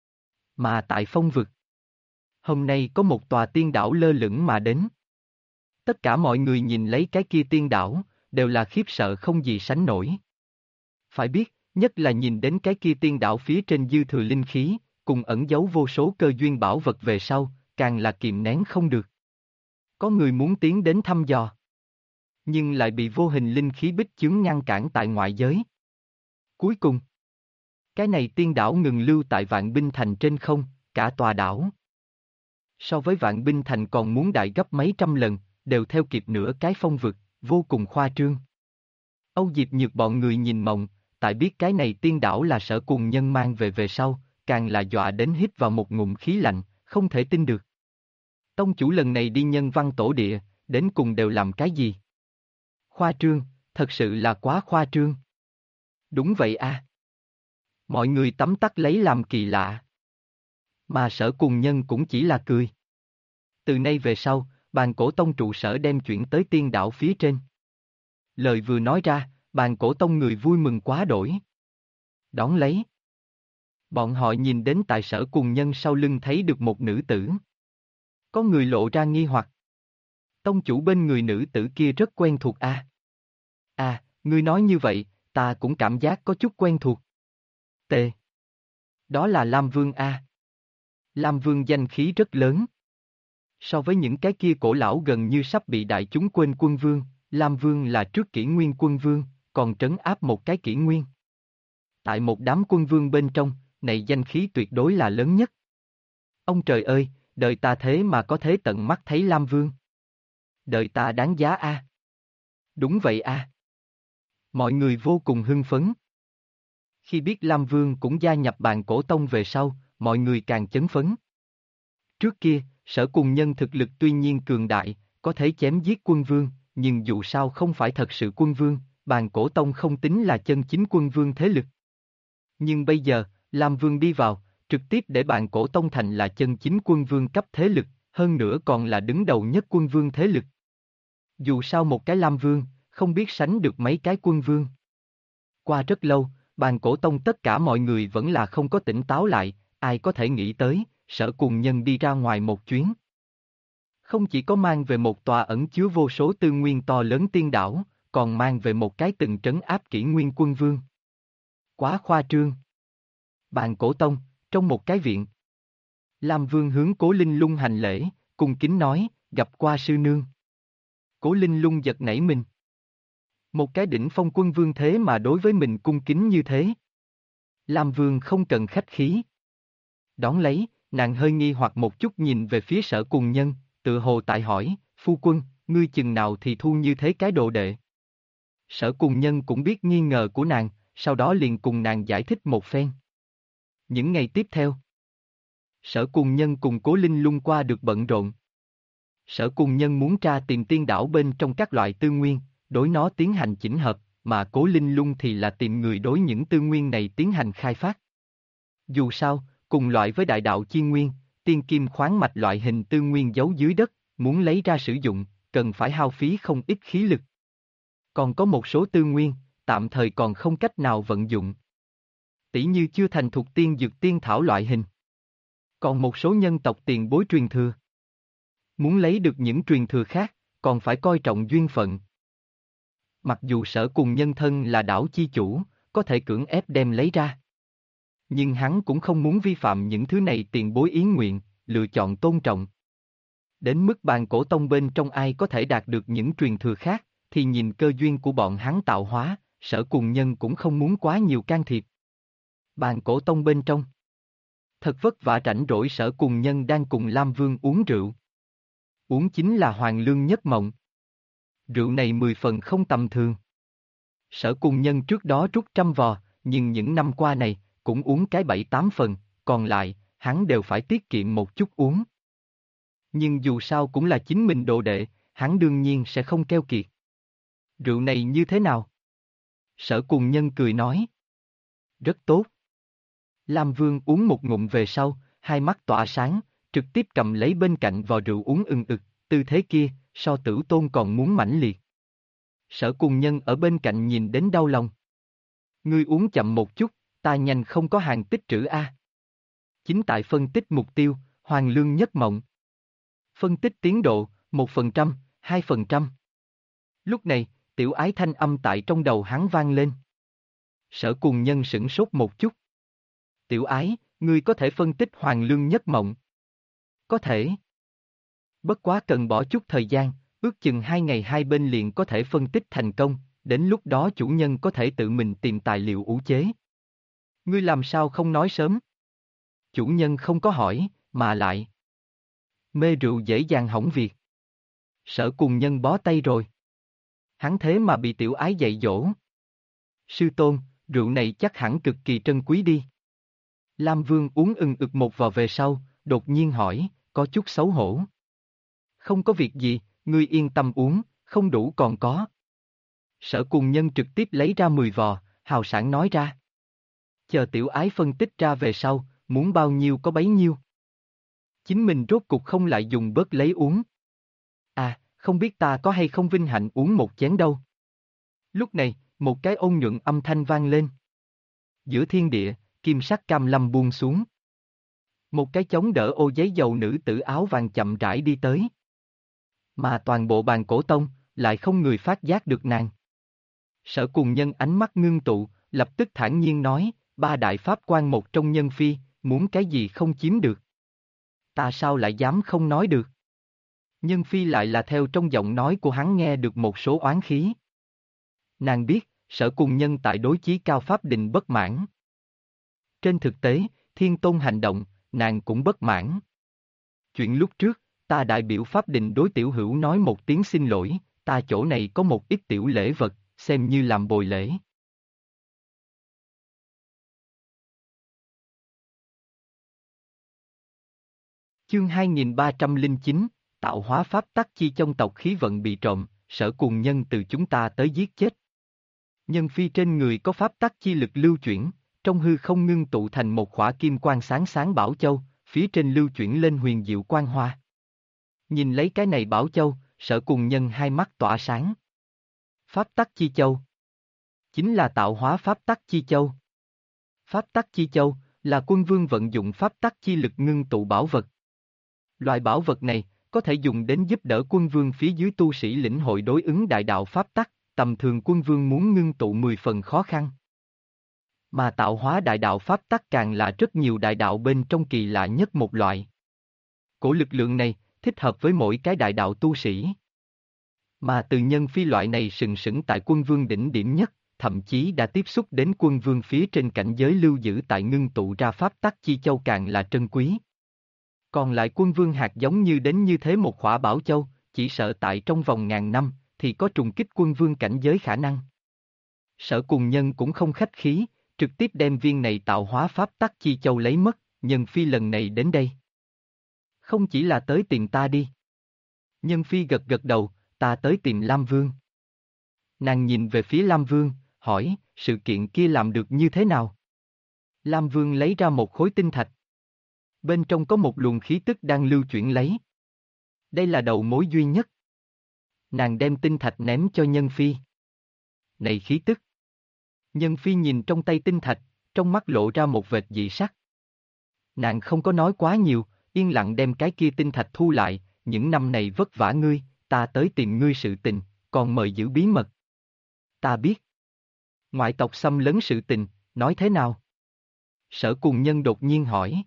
Mà tại phong vực, hôm nay có một tòa tiên đảo lơ lửng mà đến. Tất cả mọi người nhìn lấy cái kia tiên đảo, đều là khiếp sợ không gì sánh nổi. Phải biết, nhất là nhìn đến cái kia tiên đảo phía trên dư thừa linh khí, cùng ẩn giấu vô số cơ duyên bảo vật về sau, càng là kìm nén không được. Có người muốn tiến đến thăm dò, nhưng lại bị vô hình linh khí bích chướng ngăn cản tại ngoại giới. Cuối cùng, cái này tiên đảo ngừng lưu tại Vạn Binh Thành trên không, cả tòa đảo. So với Vạn Binh Thành còn muốn đại gấp mấy trăm lần, đều theo kịp nửa cái phong vực, vô cùng khoa trương. Âu Diệp Nhược bọn người nhìn mộng, tại biết cái này tiên đảo là Sở Cùng Nhân mang về sau, càng là dọa đến hít vào một ngụm khí lạnh, không thể tin được. Tông chủ lần này đi nhân văn tổ địa, đến cùng đều làm cái gì? Khoa trương, thật sự là quá khoa trương. Đúng vậy à. Mọi người tấm tắc lấy làm kỳ lạ. Mà Sở Cùng Nhân cũng chỉ là cười. Từ nay về sau, Bàn Cổ Tông trụ sở đem chuyển tới tiên đảo phía trên. Lời vừa nói ra, Bàn Cổ Tông người vui mừng quá đổi. Đón lấy. Bọn họ nhìn đến tại Sở Cùng Nhân sau lưng thấy được một nữ tử. Có người lộ ra nghi hoặc. Tông chủ bên người nữ tử kia rất quen thuộc à? À, ngươi nói như vậy, ta cũng cảm giác có chút quen thuộc. T. Đó là Lam Vương A. Lam Vương danh khí rất lớn. So với những cái kia cổ lão gần như sắp bị đại chúng quên quân vương, Lam Vương là trước kỷ nguyên quân vương, còn trấn áp một cái kỷ nguyên. Tại một đám quân vương bên trong, này danh khí tuyệt đối là lớn nhất. Ông trời ơi, đời ta thế mà có thể tận mắt thấy Lam Vương. Đời ta đáng giá a. Đúng vậy a. Mọi người vô cùng hưng phấn. Khi biết Lam Vương cũng gia nhập Bàn Cổ Tông về sau, mọi người càng chấn phấn. Trước kia, Sở Cùng Nhân thực lực tuy nhiên cường đại, có thể chém giết quân vương, nhưng dù sao không phải thật sự quân vương, Bàn Cổ Tông không tính là chân chính quân vương thế lực. Nhưng bây giờ, Lam Vương đi vào, trực tiếp để Bàn Cổ Tông thành là chân chính quân vương cấp thế lực, hơn nữa còn là đứng đầu nhất quân vương thế lực. Dù sao một cái Lam Vương, không biết sánh được mấy cái quân vương. Qua rất lâu, Bàn Cổ Tông tất cả mọi người vẫn là không có tỉnh táo lại, ai có thể nghĩ tới, Sở Cùng Nhân đi ra ngoài một chuyến. Không chỉ có mang về một tòa ẩn chứa vô số tư nguyên to lớn tiên đảo, còn mang về một cái từng trấn áp kỷ nguyên quân vương. Quá khoa trương. Bàn Cổ Tông, trong một cái viện. Lam Vương hướng Cố Linh Lung hành lễ, cung kính nói, gặp qua sư nương. Cố Linh Lung giật nảy mình. Một cái đỉnh phong quân vương thế mà đối với mình cung kính như thế. Lam Vương không cần khách khí. Đón lấy, nàng hơi nghi hoặc một chút nhìn về phía Sở Cùng Nhân, tự hồ tại hỏi, phu quân, ngươi chừng nào thì thu như thế cái đồ đệ. Sở Cùng Nhân cũng biết nghi ngờ của nàng, sau đó liền cùng nàng giải thích một phen. Những ngày tiếp theo, Sở Cùng Nhân cùng Cố Linh Lung qua được bận rộn. Sở Cùng Nhân muốn tra tìm tiên đảo bên trong các loại tư nguyên, đối nó tiến hành chỉnh hợp, mà Cố Linh Lung thì là tìm người đối những tư nguyên này tiến hành khai phát. Dù sao, cùng loại với đại đạo chi nguyên, tiên kim khoáng mạch loại hình tư nguyên giấu dưới đất, muốn lấy ra sử dụng, cần phải hao phí không ít khí lực. Còn có một số tư nguyên, tạm thời còn không cách nào vận dụng. Tỉ như chưa thành thục tiên dược tiên thảo loại hình. Còn một số nhân tộc tiền bối truyền thừa. Muốn lấy được những truyền thừa khác, còn phải coi trọng duyên phận. Mặc dù Sở Cùng nhân thân là đảo chi chủ, có thể cưỡng ép đem lấy ra. Nhưng hắn cũng không muốn vi phạm những thứ này tiền bối ý nguyện, lựa chọn tôn trọng. Đến mức bàn cổ tông bên trong ai có thể đạt được những truyền thừa khác, thì nhìn cơ duyên của bọn hắn tạo hóa, Sở Cùng nhân cũng không muốn quá nhiều can thiệp. Bàn cổ tông bên trong. Thật vất vả rảnh rỗi Sở Cùng nhân đang cùng Lam Vương uống rượu. Uống chính là Hoàng Lương Nhất Mộng. Rượu này 10 phần không tầm thường. Sở Cùng nhân trước đó rút 100 vò, nhưng những năm qua này, cũng uống cái 7-8 phần, còn lại, hắn đều phải tiết kiệm một chút uống. Nhưng dù sao cũng là chính mình đồ đệ, hắn đương nhiên sẽ không keo kiệt. Rượu này như thế nào? Sở Cùng nhân cười nói. Rất tốt. Lam Vương uống một ngụm về sau, hai mắt tỏa sáng, trực tiếp cầm lấy bên cạnh vò rượu uống ừng ực, tư thế kia, so Tử Tôn còn muốn mãnh liệt. Sở Cùng nhân ở bên cạnh nhìn đến đau lòng. Ngươi uống chậm một chút, ta nhanh không có hàng tích trữ a. Chính tại phân tích mục tiêu, Hoàng Lương Nhất Mộng. Phân tích tiến độ, 1%, 2%. Lúc này, tiểu ái thanh âm tại trong đầu hắn vang lên. Sở Cùng nhân sửng sốt một chút. Tiểu ái, ngươi có thể phân tích Hoàng Lương Nhất Mộng? Có thể. Bất quá cần bỏ chút thời gian, ước chừng 2 ngày hai bên liền có thể phân tích thành công, đến lúc đó chủ nhân có thể tự mình tìm tài liệu ủ chế. Ngươi làm sao không nói sớm? Chủ nhân không có hỏi, mà lại. Mê rượu dễ dàng hỏng việc. Sở Cùng nhân bó tay rồi. Hắn thế mà bị tiểu ái dạy dỗ. Sư tôn, rượu này chắc hẳn cực kỳ trân quý đi. Lam Vương uống ừng ực một vò về sau, đột nhiên hỏi, có chút xấu hổ. Không có việc gì, ngươi yên tâm uống, không đủ còn có. Sở Cùng nhân trực tiếp lấy ra 10 vò, hào sảng nói ra. Chờ tiểu ái phân tích ra về sau, muốn bao nhiêu có bấy nhiêu. Chính mình rốt cục không lại dùng bớt lấy uống. À, không biết ta có hay không vinh hạnh uống một chén đâu. Lúc này, một cái ôn nhuận âm thanh vang lên. Giữa thiên địa, kim sắc cam lâm buông xuống. Một cái chống đỡ ô giấy dầu nữ tử áo vàng chậm rãi đi tới. Mà toàn bộ bàn cổ tông, lại không người phát giác được nàng. Sở Cùng nhân ánh mắt ngưng tụ, lập tức thản nhiên nói, 3 đại pháp quan một trong nhân phi, muốn cái gì không chiếm được. Ta sao lại dám không nói được? Nhân phi lại là theo trong giọng nói của hắn nghe được một số oán khí. Nàng biết, Sở Cùng nhân tại đối chí cao pháp định bất mãn. Trên thực tế, Thiên Tôn hành động, nàng cũng bất mãn. Chuyện lúc trước, ta đại biểu pháp định đối tiểu hữu nói một tiếng xin lỗi, ta chỗ này có một ít tiểu lễ vật, xem như làm bồi lễ. Chương 2309, tạo hóa pháp tắc chi trong tộc khí vận bị trộm, Sở Cùng nhân từ chúng ta tới giết chết. Nhân phi trên người có pháp tắc chi lực lưu chuyển, trong hư không ngưng tụ thành một khỏa kim quang sáng sáng bảo châu, phía trên lưu chuyển lên huyền diệu quang hoa. Nhìn lấy cái này bảo châu, Sở Cùng nhân hai mắt tỏa sáng. Pháp tắc chi châu. Chính là tạo hóa pháp tắc chi châu. Pháp tắc chi châu, là quân vương vận dụng pháp tắc chi lực ngưng tụ bảo vật. Loại bảo vật này, có thể dùng đến giúp đỡ quân vương phía dưới tu sĩ lĩnh hội đối ứng đại đạo pháp tắc, tầm thường quân vương muốn ngưng tụ 10 phần khó khăn. Mà tạo hóa đại đạo pháp tắc càng là rất nhiều đại đạo bên trong kỳ lạ nhất một loại. Cổ lực lượng này, thích hợp với mỗi cái đại đạo tu sĩ. Mà từ nhân phi loại này sừng sững tại quân vương đỉnh điểm nhất, thậm chí đã tiếp xúc đến quân vương phía trên cảnh giới lưu giữ tại ngưng tụ ra pháp tắc chi châu càng là trân quý. Còn lại quân vương hạt giống như đến như thế một khỏa bảo châu, chỉ sợ tại trong vòng ngàn năm, thì có trùng kích quân vương cảnh giới khả năng. Sở Cùng nhân cũng không khách khí, trực tiếp đem viên này tạo hóa pháp tắc chi châu lấy mất, nhân phi lần này đến đây. Không chỉ là tới tìm ta đi. Nhân phi gật gật đầu, ta tới tìm Lam Vương. Nàng nhìn về phía Lam Vương, hỏi, sự kiện kia làm được như thế nào? Lam Vương lấy ra một khối tinh thạch. Bên trong có một luồng khí tức đang lưu chuyển lấy. Đây là đầu mối duy nhất. Nàng đem tinh thạch ném cho Nhân phi. Này khí tức. Nhân phi nhìn trong tay tinh thạch, trong mắt lộ ra một vệt dị sắc. Nàng không có nói quá nhiều, yên lặng đem cái kia tinh thạch thu lại, những năm này vất vả ngươi, ta tới tìm ngươi sự tình, còn mời giữ bí mật. Ta biết. Ngoại tộc xâm lấn sự tình, nói thế nào? Sở Cùng Nhân đột nhiên hỏi.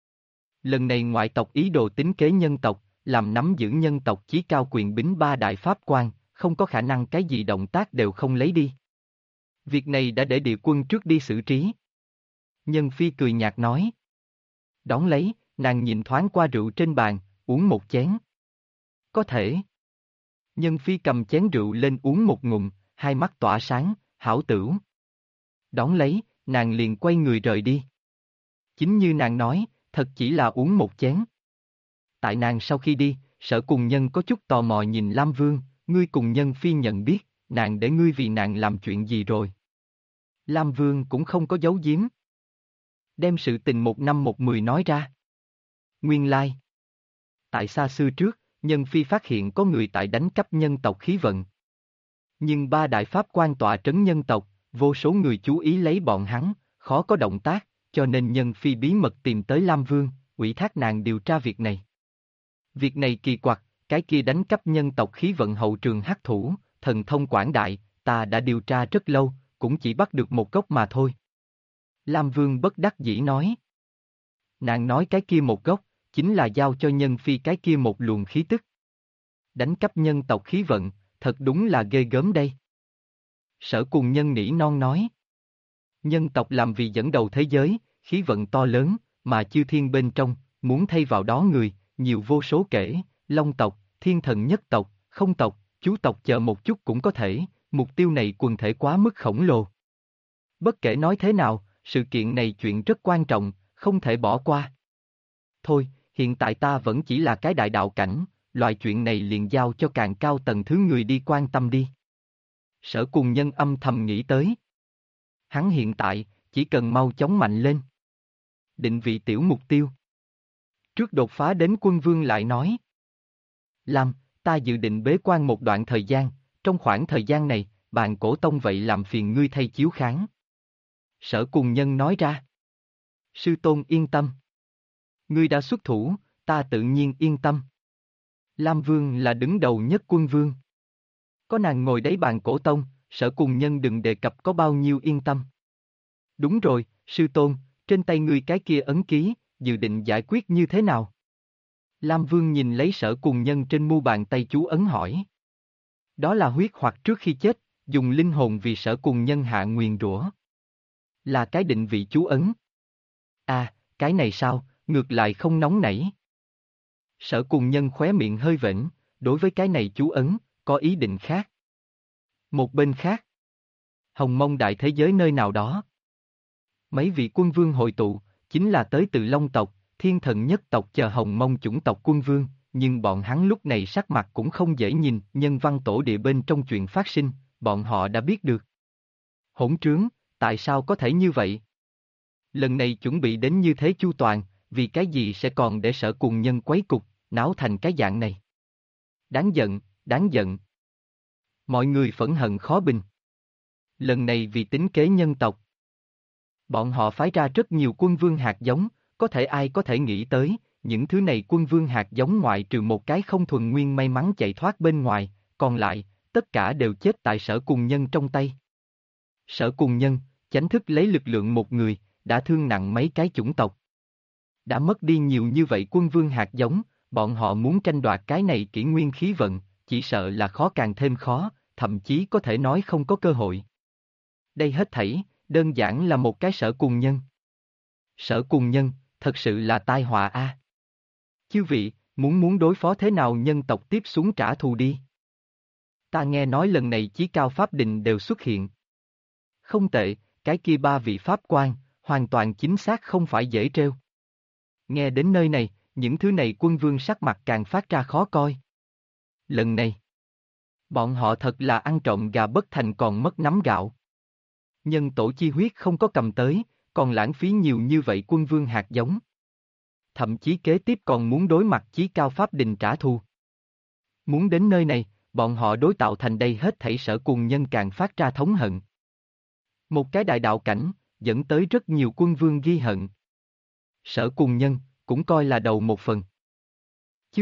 Lần này ngoại tộc ý đồ tính kế nhân tộc, làm nắm giữ nhân tộc chí cao quyền bính ba đại pháp quan, không có khả năng cái gì động tác đều không lấy đi. Việc này đã để địa quân trước đi xử trí. Nhân Phi cười nhạt nói. Đón lấy, nàng nhìn thoáng qua rượu trên bàn, uống một chén. Có thể. Nhân Phi cầm chén rượu lên uống một ngụm, hai mắt tỏa sáng, hảo tửu. Đón lấy, nàng liền quay người rời đi. Chính như nàng nói, thật chỉ là uống một chén. Tại nàng sau khi đi, Sở Cùng Nhân có chút tò mò nhìn Lam Vương, ngươi cùng Nhân Phi nhận biết, nàng để ngươi vì nàng làm chuyện gì rồi. Lam Vương cũng không có giấu giếm. Đem sự tình một năm một mười nói ra. Nguyên lai. Tại xa xưa trước, Nhân Phi phát hiện có người tại đánh cắp nhân tộc khí vận. Nhưng ba đại pháp quan tọa trấn nhân tộc, vô số người chú ý lấy bọn hắn, khó có động tác, cho nên Nhân Phi bí mật tìm tới Lam Vương, ủy thác nàng điều tra việc này. Việc này kỳ quặc, cái kia đánh cắp nhân tộc khí vận hậu trường hắc thủ, thần thông quảng đại, ta đã điều tra rất lâu, cũng chỉ bắt được một gốc mà thôi. Lam Vương bất đắc dĩ nói. Nàng nói cái kia một gốc, chính là giao cho Nhân Phi cái kia một luồng khí tức. Đánh cắp nhân tộc khí vận, thật đúng là ghê gớm đây. Sở Cùng Nhân nỉ non nói. Nhân tộc làm vì dẫn đầu thế giới, khí vận to lớn, mà chư thiên bên trong, muốn thay vào đó người, nhiều vô số kể, Long tộc, Thiên Thần Nhất tộc, Không tộc, Chú tộc chờ một chút cũng có thể, mục tiêu này quần thể quá mức khổng lồ. Bất kể nói thế nào, sự kiện này chuyện rất quan trọng, không thể bỏ qua. Thôi, hiện tại ta vẫn chỉ là cái đại đạo cảnh, loại chuyện này liền giao cho càng cao tầng thứ người đi quan tâm đi. Sở Cùng Nhân âm thầm nghĩ tới. Hắn hiện tại, chỉ cần mau chóng mạnh lên. Định vị tiểu mục tiêu. Trước đột phá đến quân vương lại nói. Lam, ta dự định bế quan một đoạn thời gian, trong khoảng thời gian này, bạn cổ tông vậy làm phiền ngươi thay chiếu kháng. Sở Cùng Nhân nói ra. Sư tôn yên tâm. Ngươi đã xuất thủ, ta tự nhiên yên tâm. Lam Vương là đứng đầu nhất quân vương. Có nàng ngồi đấy bàn cổ tông, Sở Cùng Nhân đừng đề cập có bao nhiêu yên tâm. Đúng rồi, sư tôn, trên tay ngươi cái kia ấn ký, dự định giải quyết như thế nào? Lam Vương nhìn lấy Sở Cùng Nhân trên mu bàn tay chú ấn hỏi. Đó là huyết hoặc trước khi chết, dùng linh hồn vì Sở Cùng Nhân hạ nguyền rủa. Là cái định vị chú ấn. À, cái này sao, ngược lại không nóng nảy. Sở Cùng Nhân khóe miệng hơi vểnh, đối với cái này chú ấn, có ý định khác. Một bên khác. Hồng Mông đại thế giới nơi nào đó. Mấy vị quân vương hội tụ, chính là tới từ Long tộc, Thiên Thần Nhất tộc chờ Hồng Mông chủng tộc quân vương, nhưng bọn hắn lúc này sắc mặt cũng không dễ nhìn, nhân văn tổ địa bên trong chuyện phát sinh, bọn họ đã biết được. Hỗn trướng, tại sao có thể như vậy? Lần này chuẩn bị đến như thế chu toàn, vì cái gì sẽ còn để Sở Cùng Nhân quấy cục, náo thành cái dạng này? Đáng giận, đáng giận. Mọi người phẫn hận khó bình. Lần này vì tính kế nhân tộc. Bọn họ phái ra rất nhiều quân vương hạt giống, có thể ai có thể nghĩ tới, những thứ này quân vương hạt giống ngoại trừ một cái không thuần nguyên may mắn chạy thoát bên ngoài, còn lại, tất cả đều chết tại Sở Cùng Nhân trong tay. Sở Cùng Nhân, chánh thức lấy lực lượng một người, đã thương nặng mấy cái chủng tộc. Đã mất đi nhiều như vậy quân vương hạt giống, bọn họ muốn tranh đoạt cái này kỷ nguyên khí vận, chỉ sợ là khó càng thêm khó, thậm chí có thể nói không có cơ hội. Đây hết thảy, đơn giản là một cái Sở Cùng Nhân. Sở Cùng Nhân, thật sự là tai họa a. Chư vị, muốn đối phó thế nào nhân tộc tiếp xuống trả thù đi. Ta nghe nói lần này chí cao pháp đình đều xuất hiện. Không tệ, cái kia ba vị pháp quan, hoàn toàn chính xác không phải dễ trêu. Nghe đến nơi này, những thứ này quân vương sắc mặt càng phát ra khó coi. Lần này, bọn họ thật là ăn trộm gà bất thành còn mất nắm gạo. Nhân tổ chi huyết không có cầm tới, còn lãng phí nhiều như vậy quân vương hạt giống. Thậm chí kế tiếp còn muốn đối mặt chí cao pháp đình trả thù. Muốn đến nơi này, bọn họ đối tạo thành đây hết thảy Sở Cùng Nhân càng phát ra thống hận. Một cái đại đạo cảnh, dẫn tới rất nhiều quân vương ghi hận. Sở Cùng Nhân, cũng coi là đầu một phần. Chư vị,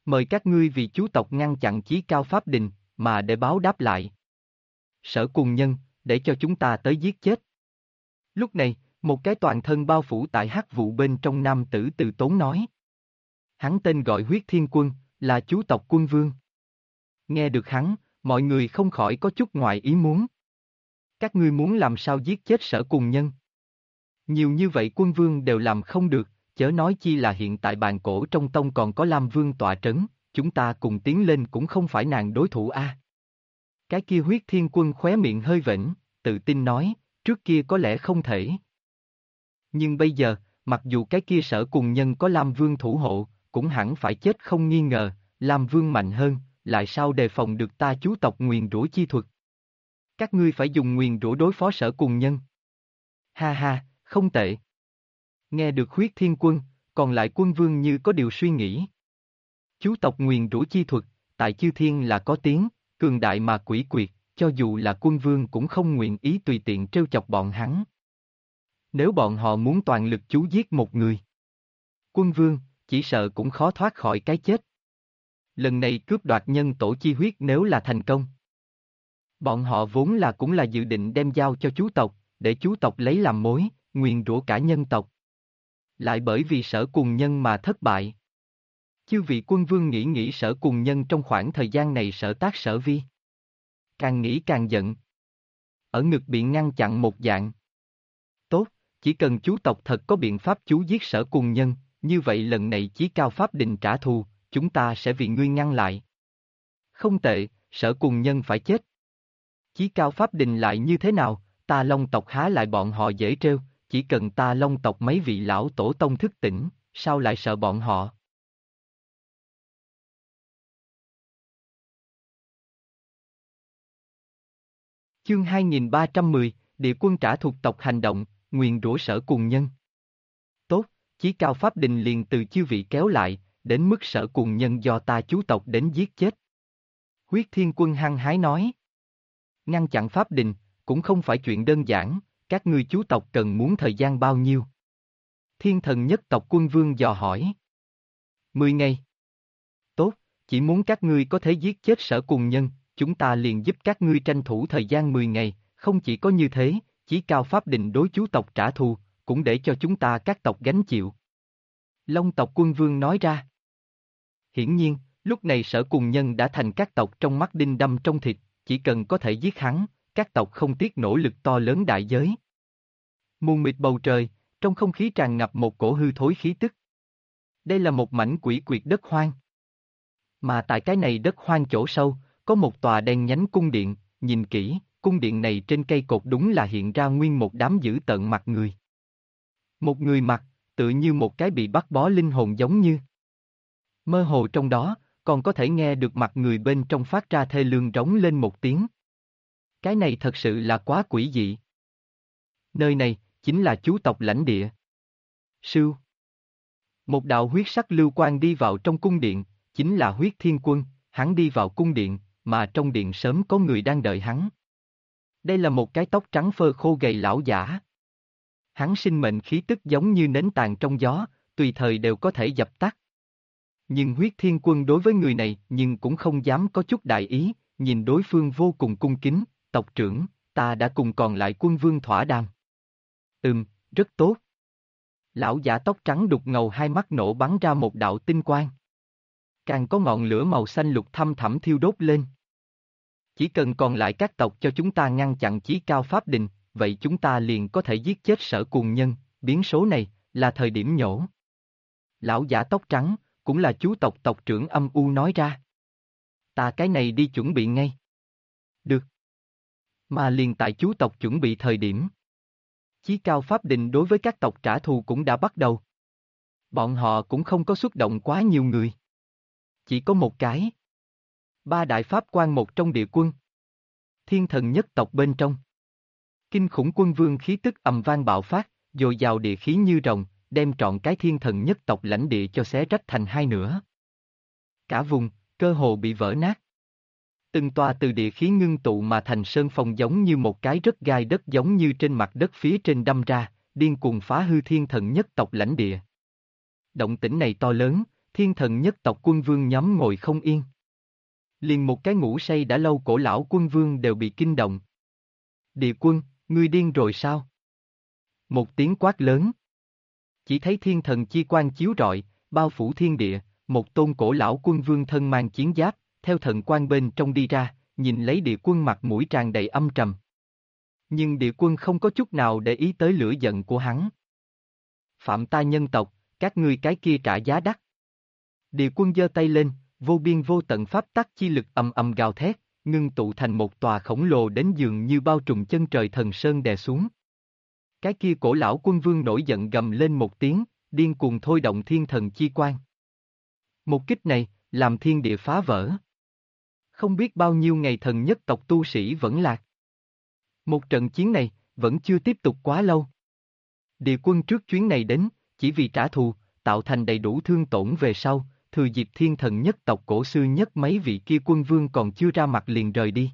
mời các ngươi vì chú tộc ngăn chặn Chí Cao Pháp Đình, mà để báo đáp lại. Sở Cùng Nhân, để cho chúng ta tới giết chết. Lúc này, một cái toàn thân bao phủ tại hắc vụ bên trong nam tử từ tốn nói. Hắn tên gọi Huyết Thiên Quân, là chú tộc Quân Vương. Nghe được hắn, mọi người không khỏi có chút ngoài ý muốn. Các ngươi muốn làm sao giết chết Sở Cùng Nhân? Nhiều như vậy Quân Vương đều làm không được, chớ nói chi là hiện tại bàn cổ trong tông còn có Lam Vương tọa trấn, chúng ta cùng tiến lên cũng không phải nàng đối thủ a. Cái kia Huyết Thiên Quân khóe miệng hơi vểnh, tự tin nói, trước kia có lẽ không thể. Nhưng bây giờ, mặc dù cái kia Sở Cùng Nhân có Lam Vương thủ hộ, cũng hẳn phải chết không nghi ngờ, Lam Vương mạnh hơn, lại sao đề phòng được ta chú tộc nguyền rủa chi thuật. Các ngươi phải dùng nguyền rủa đối phó Sở Cùng Nhân. Ha ha, không tệ. Nghe được Huyết Thiên Quân, còn lại Quân Vương như có điều suy nghĩ. Chú tộc nguyền rủa chi thuật, tại chư thiên là có tiếng, cường đại mà quỷ quyệt, cho dù là Quân Vương cũng không nguyện ý tùy tiện trêu chọc bọn hắn. Nếu bọn họ muốn toàn lực chú giết một người, Quân Vương, chỉ sợ cũng khó thoát khỏi cái chết. Lần này cướp đoạt nhân tổ chi huyết nếu là thành công, bọn họ vốn là cũng là dự định đem giao cho chú tộc, để chú tộc lấy làm mối, nguyền rủa cả nhân tộc. Lại bởi vì Sở Cùng Nhân mà thất bại. Chư vị Quân Vương nghĩ Sở Cùng Nhân trong khoảng thời gian này sở tác sở vi. Càng nghĩ càng giận. Ở ngực bị ngăn chặn một dạng. Tốt, chỉ cần chú tộc thật có biện pháp chú giết Sở Cùng Nhân, như vậy lần này Chí Cao Pháp Đình trả thù, chúng ta sẽ vì ngươi ngăn lại. Không tệ, Sở Cùng Nhân phải chết. Chí Cao Pháp Đình lại như thế nào, ta Long tộc há lại bọn họ dễ trêu, chỉ cần ta Long tộc mấy vị lão tổ tông thức tỉnh, sao lại sợ bọn họ? Chương 2310, Địa Quân trả thuộc tộc hành động, nguyền rủa Sở Cùng Nhân. Tốt, Chí Cao Pháp Đình liền từ chư vị kéo lại, đến mức Sở Cùng Nhân do ta chú tộc đến giết chết. Huyết Thiên Quân hăng hái nói. Ngăn chặn Pháp Đình, cũng không phải chuyện đơn giản, các ngươi chú tộc cần muốn thời gian bao nhiêu? Thiên Thần Nhất tộc Quân Vương dò hỏi. 10 ngày. Tốt, chỉ muốn các ngươi có thể giết chết Sở Cùng Nhân, chúng ta liền giúp các ngươi tranh thủ thời gian 10 ngày, không chỉ có như thế, Chí Cao Pháp Đình đối chú tộc trả thù, cũng để cho chúng ta các tộc gánh chịu. Long tộc Quân Vương nói ra. Hiển nhiên, lúc này Sở Cùng Nhân đã thành các tộc trong mắt đinh đâm trong thịt, chỉ cần có thể giết hắn, các tộc không tiếc nỗ lực to lớn đại giới. Mù mịt bầu trời, trong không khí tràn ngập một cổ hư thối khí tức. Đây là một mảnh quỷ quyệt đất hoang. Mà tại cái này đất hoang chỗ sâu, có một tòa đen nhánh cung điện, nhìn kỹ, cung điện này trên cây cột đúng là hiện ra nguyên một đám dữ tợn mặt người. Một người mặt, tựa như một cái bị bắt bó linh hồn giống như. Mơ hồ trong đó, còn có thể nghe được mặt người bên trong phát ra thê lương rống lên một tiếng. Cái này thật sự là quá quỷ dị. Nơi này, chính là chú tộc lãnh địa. Sưu. Một đạo huyết sắc lưu quang đi vào trong cung điện, chính là Huyết Thiên Quân, hắn đi vào cung điện, mà trong điện sớm có người đang đợi hắn. Đây là một cái tóc trắng phơ khô gầy lão giả. Hắn sinh mệnh khí tức giống như nến tàn trong gió, tùy thời đều có thể dập tắt. Nhưng Huyết Thiên Quân đối với người này nhưng cũng không dám có chút đại ý, nhìn đối phương vô cùng cung kính, tộc trưởng, ta đã cùng còn lại Quân Vương thỏa đàm. Rất tốt. Lão giả tóc trắng đục ngầu hai mắt nổ bắn ra một đạo tinh quang. Càng có ngọn lửa màu xanh lục thăm thẳm thiêu đốt lên. Chỉ cần còn lại các tộc cho chúng ta ngăn chặn Chí Cao Pháp Đình, vậy chúng ta liền có thể giết chết Sở Cùng Nhân, biến số này, là thời điểm nhổ. Lão giả tóc trắng, cũng là chú tộc tộc trưởng âm u nói ra. Ta cái này đi chuẩn bị ngay. Được. Mà liền tại chú tộc chuẩn bị thời điểm. Chí Cao Pháp Đình đối với các tộc trả thù cũng đã bắt đầu. Bọn họ cũng không có xuất động quá nhiều người. Chỉ có một cái. 3 đại pháp quan một trong địa quân. Thiên Thần Nhất tộc bên trong. Kinh khủng quân vương khí tức ầm vang bạo phát, dồi dào địa khí như rồng, đem trọn cái Thiên Thần Nhất tộc lãnh địa cho xé rách thành hai nửa. Cả vùng, cơ hồ bị vỡ nát. Từng tòa từ địa khí ngưng tụ mà thành sơn phong giống như một cái rất gai đất giống như trên mặt đất phía trên đâm ra, điên cuồng phá hư Thiên Thần Nhất tộc lãnh địa. Động tĩnh này to lớn, thiên thần nhất tộc quân vương nhóm ngồi không yên. Liền một cái ngủ say đã lâu cổ lão quân vương đều bị kinh động. Địa quân, ngươi điên rồi sao? Một tiếng quát lớn. Chỉ thấy thiên thần chi quang chiếu rọi, bao phủ thiên địa, một tôn cổ lão quân vương thân mang chiến giáp, theo thần quang bên trong đi ra, nhìn lấy địa quân mặt mũi tràn đầy âm trầm. Nhưng địa quân không có chút nào để ý tới lửa giận của hắn. Phạm ta nhân tộc, các ngươi cái kia trả giá đắt. Địa quân giơ tay lên, vô biên vô tận pháp tắc chi lực ầm ầm gào thét, ngưng tụ thành một tòa khổng lồ đến dường như bao trùm chân trời thần sơn đè xuống. Cái kia cổ lão quân vương nổi giận gầm lên một tiếng, điên cuồng thôi động thiên thần chi quang. Một kích này, làm thiên địa phá vỡ. Không biết bao nhiêu ngày thần nhất tộc tu sĩ vẫn lạc. Một trận chiến này, vẫn chưa tiếp tục quá lâu. Địa quân trước chuyến này đến, chỉ vì trả thù, tạo thành đầy đủ thương tổn về sau, thừa dịp thiên thần nhất tộc cổ xưa nhất mấy vị kia quân vương còn chưa ra mặt liền rời đi.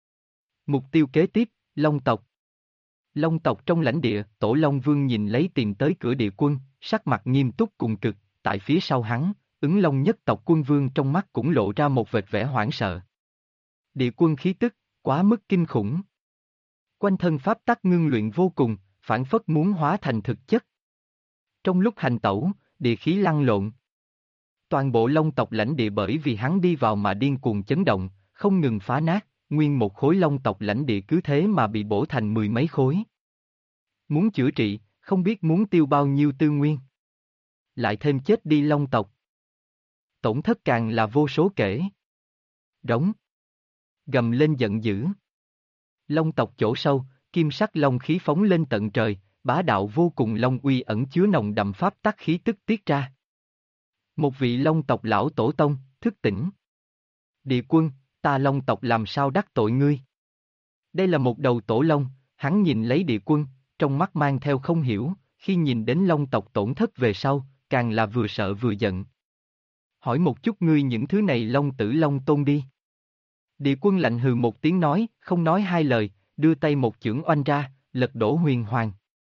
Mục tiêu kế tiếp, Long tộc. Long tộc trong lãnh địa, Tổ Long Vương nhìn lấy tìm tới cửa địa quân, sắc mặt nghiêm túc cùng cực, tại phía sau hắn, ứng Long nhất tộc quân vương trong mắt cũng lộ ra một vệt vẻ hoảng sợ. Địa quân khí tức, quá mức kinh khủng. Quanh thân pháp tắc ngưng luyện vô cùng, phảng phất muốn hóa thành thực chất. Trong lúc hành tẩu, địa khí lăn lộn. Toàn bộ Long tộc lãnh địa bởi vì hắn đi vào mà điên cuồng chấn động, không ngừng phá nát, nguyên một khối Long tộc lãnh địa cứ thế mà bị bổ thành mười mấy khối. Muốn chữa trị, không biết muốn tiêu bao nhiêu tư nguyên. Lại thêm chết đi Long tộc. Tổn thất càng là vô số kể. Rống. Gầm lên giận dữ. Long tộc chỗ sâu, kim sắc long khí phóng lên tận trời, bá đạo vô cùng long uy ẩn chứa nồng đậm pháp tắc khí tức tiết ra. Một vị Long tộc lão tổ tông, thức tỉnh. Địa quân, ta Long tộc làm sao đắc tội ngươi? Đây là một đầu tổ long, hắn nhìn lấy địa quân, trong mắt mang theo không hiểu, khi nhìn đến Long tộc tổn thất về sau, càng là vừa sợ vừa giận. Hỏi một chút ngươi những thứ này Long tử Long tôn đi. Địa quân lạnh hừ một tiếng nói, không nói hai lời, đưa tay một chưởng oanh ra, lật đổ huyền hoàng.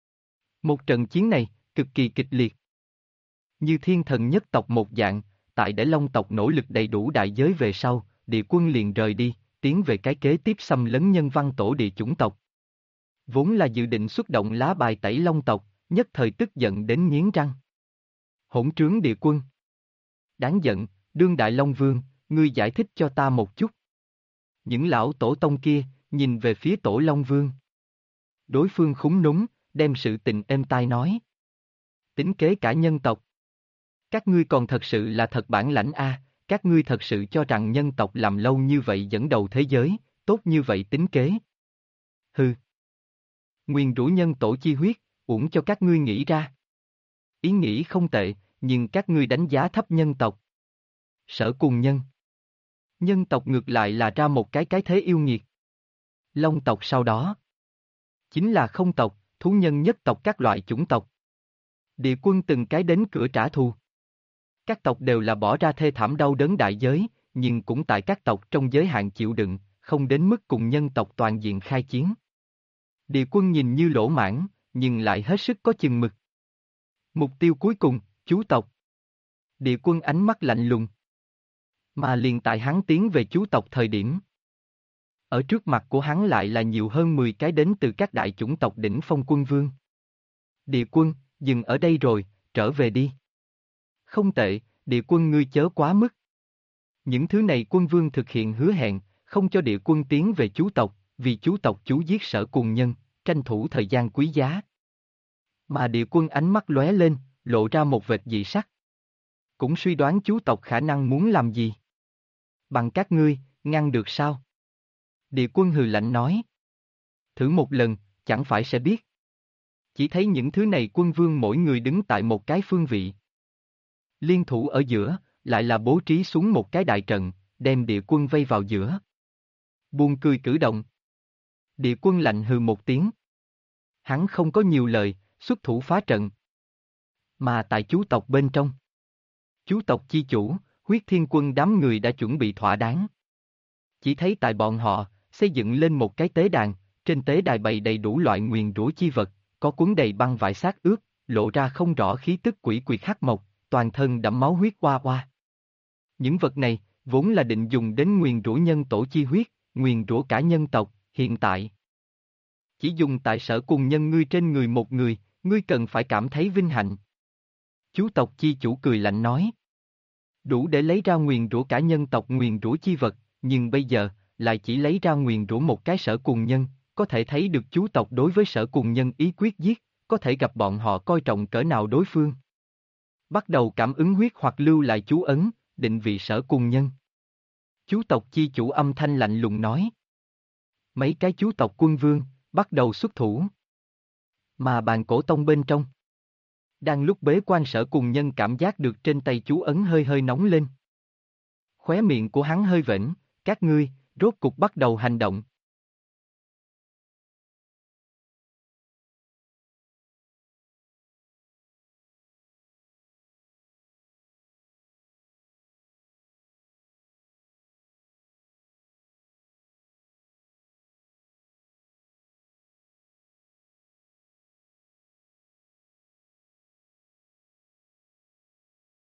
Một trận chiến này, cực kỳ kịch liệt. Như thiên thần nhất tộc một dạng, tại để Long tộc nỗ lực đầy đủ đại giới về sau, địa quân liền rời đi, tiến về cái kế tiếp xâm lấn nhân văn tổ địa chủng tộc. Vốn là dự định xuất động lá bài tẩy Long tộc, nhất thời tức giận đến nghiến răng. Hỗn trướng địa quân. Đáng giận, đương đại Long Vương, ngươi giải thích cho ta một chút. Những lão tổ tông kia, nhìn về phía tổ Long Vương. Đối phương khúng núng, đem sự tình êm tai nói. Tính kế cả nhân tộc. Các ngươi còn thật sự là thật bản lãnh a, các ngươi thật sự cho rằng nhân tộc làm lâu như vậy dẫn đầu thế giới, tốt như vậy tính kế. Hừ. Nguyền rủa nhân tổ chi huyết, uổng cho các ngươi nghĩ ra. Ý nghĩ không tệ, nhưng các ngươi đánh giá thấp nhân tộc. Sở cùng nhân. Nhân tộc ngược lại là ra một cái thế yêu nghiệt. Long tộc sau đó. Chính là không tộc, thú nhân nhất tộc các loại chủng tộc. Địa quân từng cái đến cửa trả thù. Các tộc đều là bỏ ra thê thảm đau đớn đại giới, nhưng cũng tại các tộc trong giới hạn chịu đựng, không đến mức cùng nhân tộc toàn diện khai chiến. Địa quân nhìn như lỗ mãn, nhưng lại hết sức có chừng mực. Mục tiêu cuối cùng, chú tộc. Địa quân ánh mắt lạnh lùng. Mà liền tại hắn tiến về chú tộc thời điểm. Ở trước mặt của hắn lại là nhiều hơn 10 cái đến từ các đại chủng tộc đỉnh phong quân vương. Địa quân, dừng ở đây rồi, trở về đi. Không tệ, địa quân ngươi chớ quá mức. Những thứ này quân vương thực hiện hứa hẹn, không cho địa quân tiến về chú tộc, vì chú tộc chú giết Sở cùng nhân, tranh thủ thời gian quý giá. Mà địa quân ánh mắt lóe lên, lộ ra một vệt dị sắc. Cũng suy đoán chú tộc khả năng muốn làm gì. Bằng các ngươi, ngăn được sao? Địa quân hừ lạnh nói. Thử một lần, chẳng phải sẽ biết. Chỉ thấy những thứ này quân vương mỗi người đứng tại một cái phương vị. Liên thủ ở giữa, lại là bố trí xuống một cái đại trận, đem địa quân vây vào giữa. Buồn cười cử động. Địa quân lạnh hừ một tiếng. Hắn không có nhiều lời, xuất thủ phá trận. Mà tại chú tộc bên trong. Chú tộc chi chủ, huyết thiên quân đám người đã chuẩn bị thỏa đáng. Chỉ thấy tại bọn họ, xây dựng lên một cái tế đàn, trên tế đài bày đầy đủ loại nguyền rủa chi vật, có cuốn đầy băng vải xác ướp, lộ ra không rõ khí tức quỷ quyệt hắc mộc, toàn thân đẫm máu huyết oa oa. Những vật này, vốn là định dùng đến nguyền rủa nhân tổ chi huyết, nguyền rủa cả nhân tộc, hiện tại. Chỉ dùng tại Sở Cùng Nhân ngươi trên người một người, ngươi cần phải cảm thấy vinh hạnh. Chú tộc chi chủ cười lạnh nói. Đủ để lấy ra nguyền rủa cả nhân tộc nguyền rủa chi vật, nhưng bây giờ, lại chỉ lấy ra nguyền rủa một cái Sở Cùng Nhân, có thể thấy được chú tộc đối với Sở Cùng Nhân ý quyết giết, có thể gặp bọn họ coi trọng cỡ nào đối phương. Bắt đầu cảm ứng huyết hoặc lưu lại chú ấn, định vị Sở Cùng Nhân. Chú tộc chi chủ âm thanh lạnh lùng nói. Mấy cái chú tộc quân vương, bắt đầu xuất thủ. Mà bàn cổ tông bên trong. Đang lúc bế quan Sở Cùng Nhân cảm giác được trên tay chú ấn hơi hơi nóng lên. Khóe miệng của hắn hơi vểnh, các ngươi, rốt cục bắt đầu hành động.